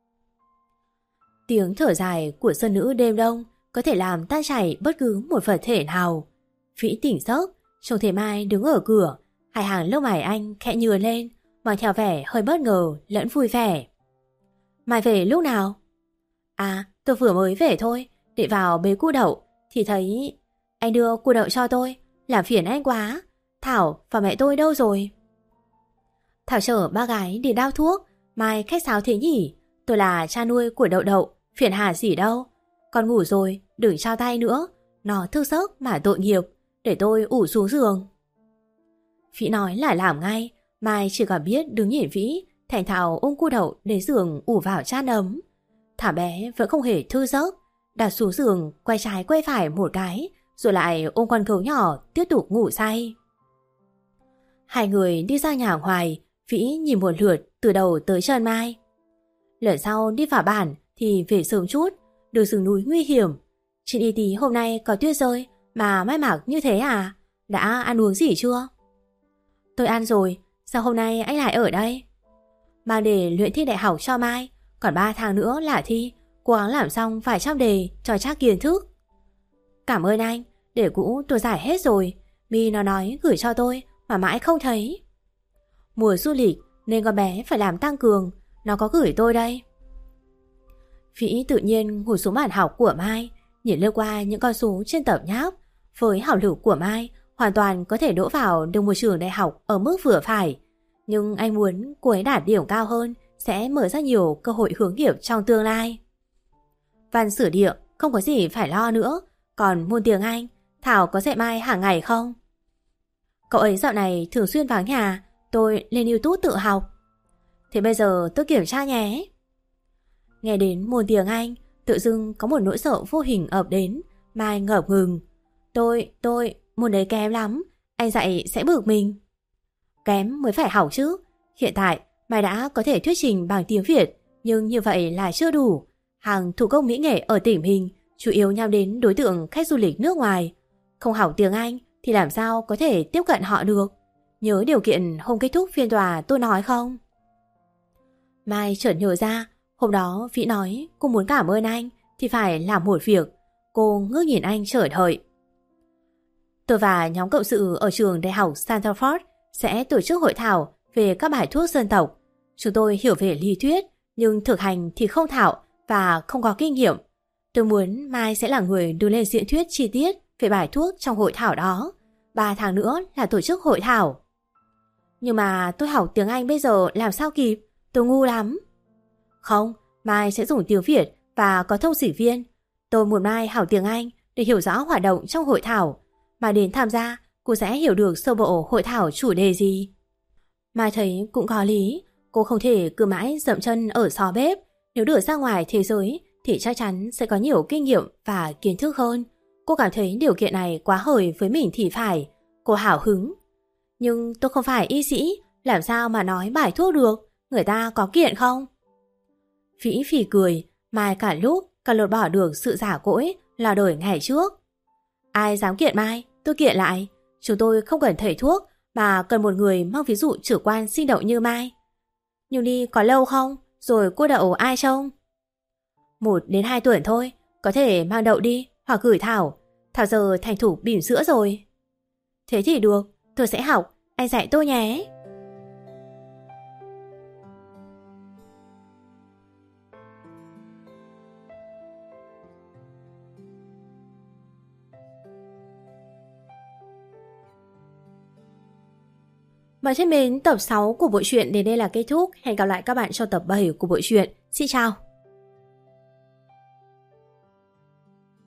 Speaker 1: Tiếng thở dài của sơn nữ đêm đông có thể làm tan chảy bất cứ một vật thể nào. Vĩ tỉnh giấc, trông thấy Mai đứng ở cửa, hai hàng lông mày anh khẽ nhướng lên, mang theo vẻ hơi bất ngờ lẫn vui vẻ. Mai về lúc nào? À, tôi vừa mới về thôi, để vào bế cu Đậu thì thấy anh đưa cu Đậu cho tôi, làm phiền anh quá. Thảo và mẹ tôi đâu rồi? Thảo chở ba gái đi đao thuốc. Mai khách sáo thế nhỉ? Tôi là cha nuôi của Đậu Đậu, phiền hà gì đâu. Con ngủ rồi, đừng trao tay nữa, nó thức giấc mà tội nghiệp, để tôi ủ xuống giường. Vĩ nói là làm ngay. Mai chỉ còn biết đứng nhìn Vĩ thành thạo ôm cu Đậu đến giường ủ vào chăn ấm. Thả bé vẫn không hề thư giấc, đặt xuống giường quay trái quay phải một cái, rồi lại ôm con gấu nhỏ tiếp tục ngủ say. Hai người đi ra nhà ngoài, Vĩ nhìn một lượt từ đầu tới chân Mai. Lần sau đi vào bản thì về sớm chút, đường rừng núi nguy hiểm. Trên Y Tý hôm nay có tuyết rơi mà Mai mặc như thế à? Đã ăn uống gì chưa? Tôi ăn rồi, sao hôm nay anh lại ở đây? Mang để luyện thi đại học cho Mai, còn ba tháng nữa là thi, cố gắng làm xong vài trăm đề cho chắc kiến thức. Cảm ơn anh, đề cũ tôi giải hết rồi, Mi nó nói gửi cho tôi mà mãi không thấy. Mùa du lịch nên con bé phải làm tăng cường, nó có gửi tôi đây. Vĩ tự nhiên ngồi xuống bàn học của Mai, nhìn lướt qua những con số trên tập nháp. Với học lực của Mai, hoàn toàn có thể đỗ vào được một trường đại học ở mức vừa phải. Nhưng anh muốn cô ấy đạt điểm cao hơn sẽ mở ra nhiều cơ hội hướng nghiệp trong tương lai. Văn sử địa không có gì phải lo nữa. Còn môn tiếng Anh, Thảo có dạy Mai hàng ngày không? Cậu ấy dạo này thường xuyên vắng nhà, tôi lên YouTube tự học. Thế bây giờ tôi kiểm tra nhé. Nghe đến môn tiếng Anh, tự dưng có một nỗi sợ vô hình ập đến. Mai ngập ngừng. Tôi, tôi, môn đấy kém lắm, anh dạy sẽ bực mình. Kém mới phải học chứ. Hiện tại, Mai đã có thể thuyết trình bằng tiếng Việt, nhưng như vậy là chưa đủ. Hàng thủ công mỹ nghệ ở tỉnh mình chủ yếu nhắm đến đối tượng khách du lịch nước ngoài. Không học tiếng Anh thì làm sao có thể tiếp cận họ được? Nhớ điều kiện hôm kết thúc phiên tòa tôi nói không? Mai chợt nhớ ra, hôm đó Vĩ nói cô muốn cảm ơn anh thì phải làm một việc. Cô ngước nhìn anh chờ đợi. Tôi và nhóm cộng sự ở trường đại học Stanford sẽ tổ chức hội thảo về các bài thuốc dân tộc. Chúng tôi hiểu về lý thuyết, nhưng thực hành thì không thạo và không có kinh nghiệm. Tôi muốn Mai sẽ là người đưa lên diễn thuyết chi tiết về bài thuốc trong hội thảo đó. Ba tháng nữa là tổ chức hội thảo. Nhưng mà tôi học tiếng Anh bây giờ làm sao kịp, tôi ngu lắm. Không, Mai sẽ dùng tiếng Việt và có thông dịch viên. Tôi muốn Mai học tiếng Anh để hiểu rõ hoạt động trong hội thảo. Mà đến tham gia, cô sẽ hiểu được sơ bộ hội thảo chủ đề gì. Mai thấy cũng có lý, cô không thể cứ mãi dậm chân ở xó bếp. Nếu được ra ngoài thế giới thì chắc chắn sẽ có nhiều kinh nghiệm và kiến thức hơn. Cô cảm thấy điều kiện này quá hời với mình thì phải. Cô hào hứng. Nhưng tôi không phải y sĩ, làm sao mà nói bài thuốc được, người ta có kiện không? Vĩ phì cười, Mai cả lúc cả lột bỏ được sự giả cỗi là đời ngày trước. Ai dám kiện Mai, tôi kiện lại. Chúng tôi không cần thầy thuốc mà cần một người mang ví dụ chủ quan sinh động như Mai. Nhưng đi có lâu không? Rồi cô đậu ai trông? Một đến hai tuần thôi, có thể mang đậu đi hoặc gửi Thảo. Thảo giờ thành thủ bỉm sữa rồi. Thế thì được, tôi sẽ học, anh dạy tôi nhé. Và trên mến, tập sáu của bộ truyện đến đây là kết thúc. Hẹn gặp lại các bạn trong tập bảy của bộ truyện. Xin chào!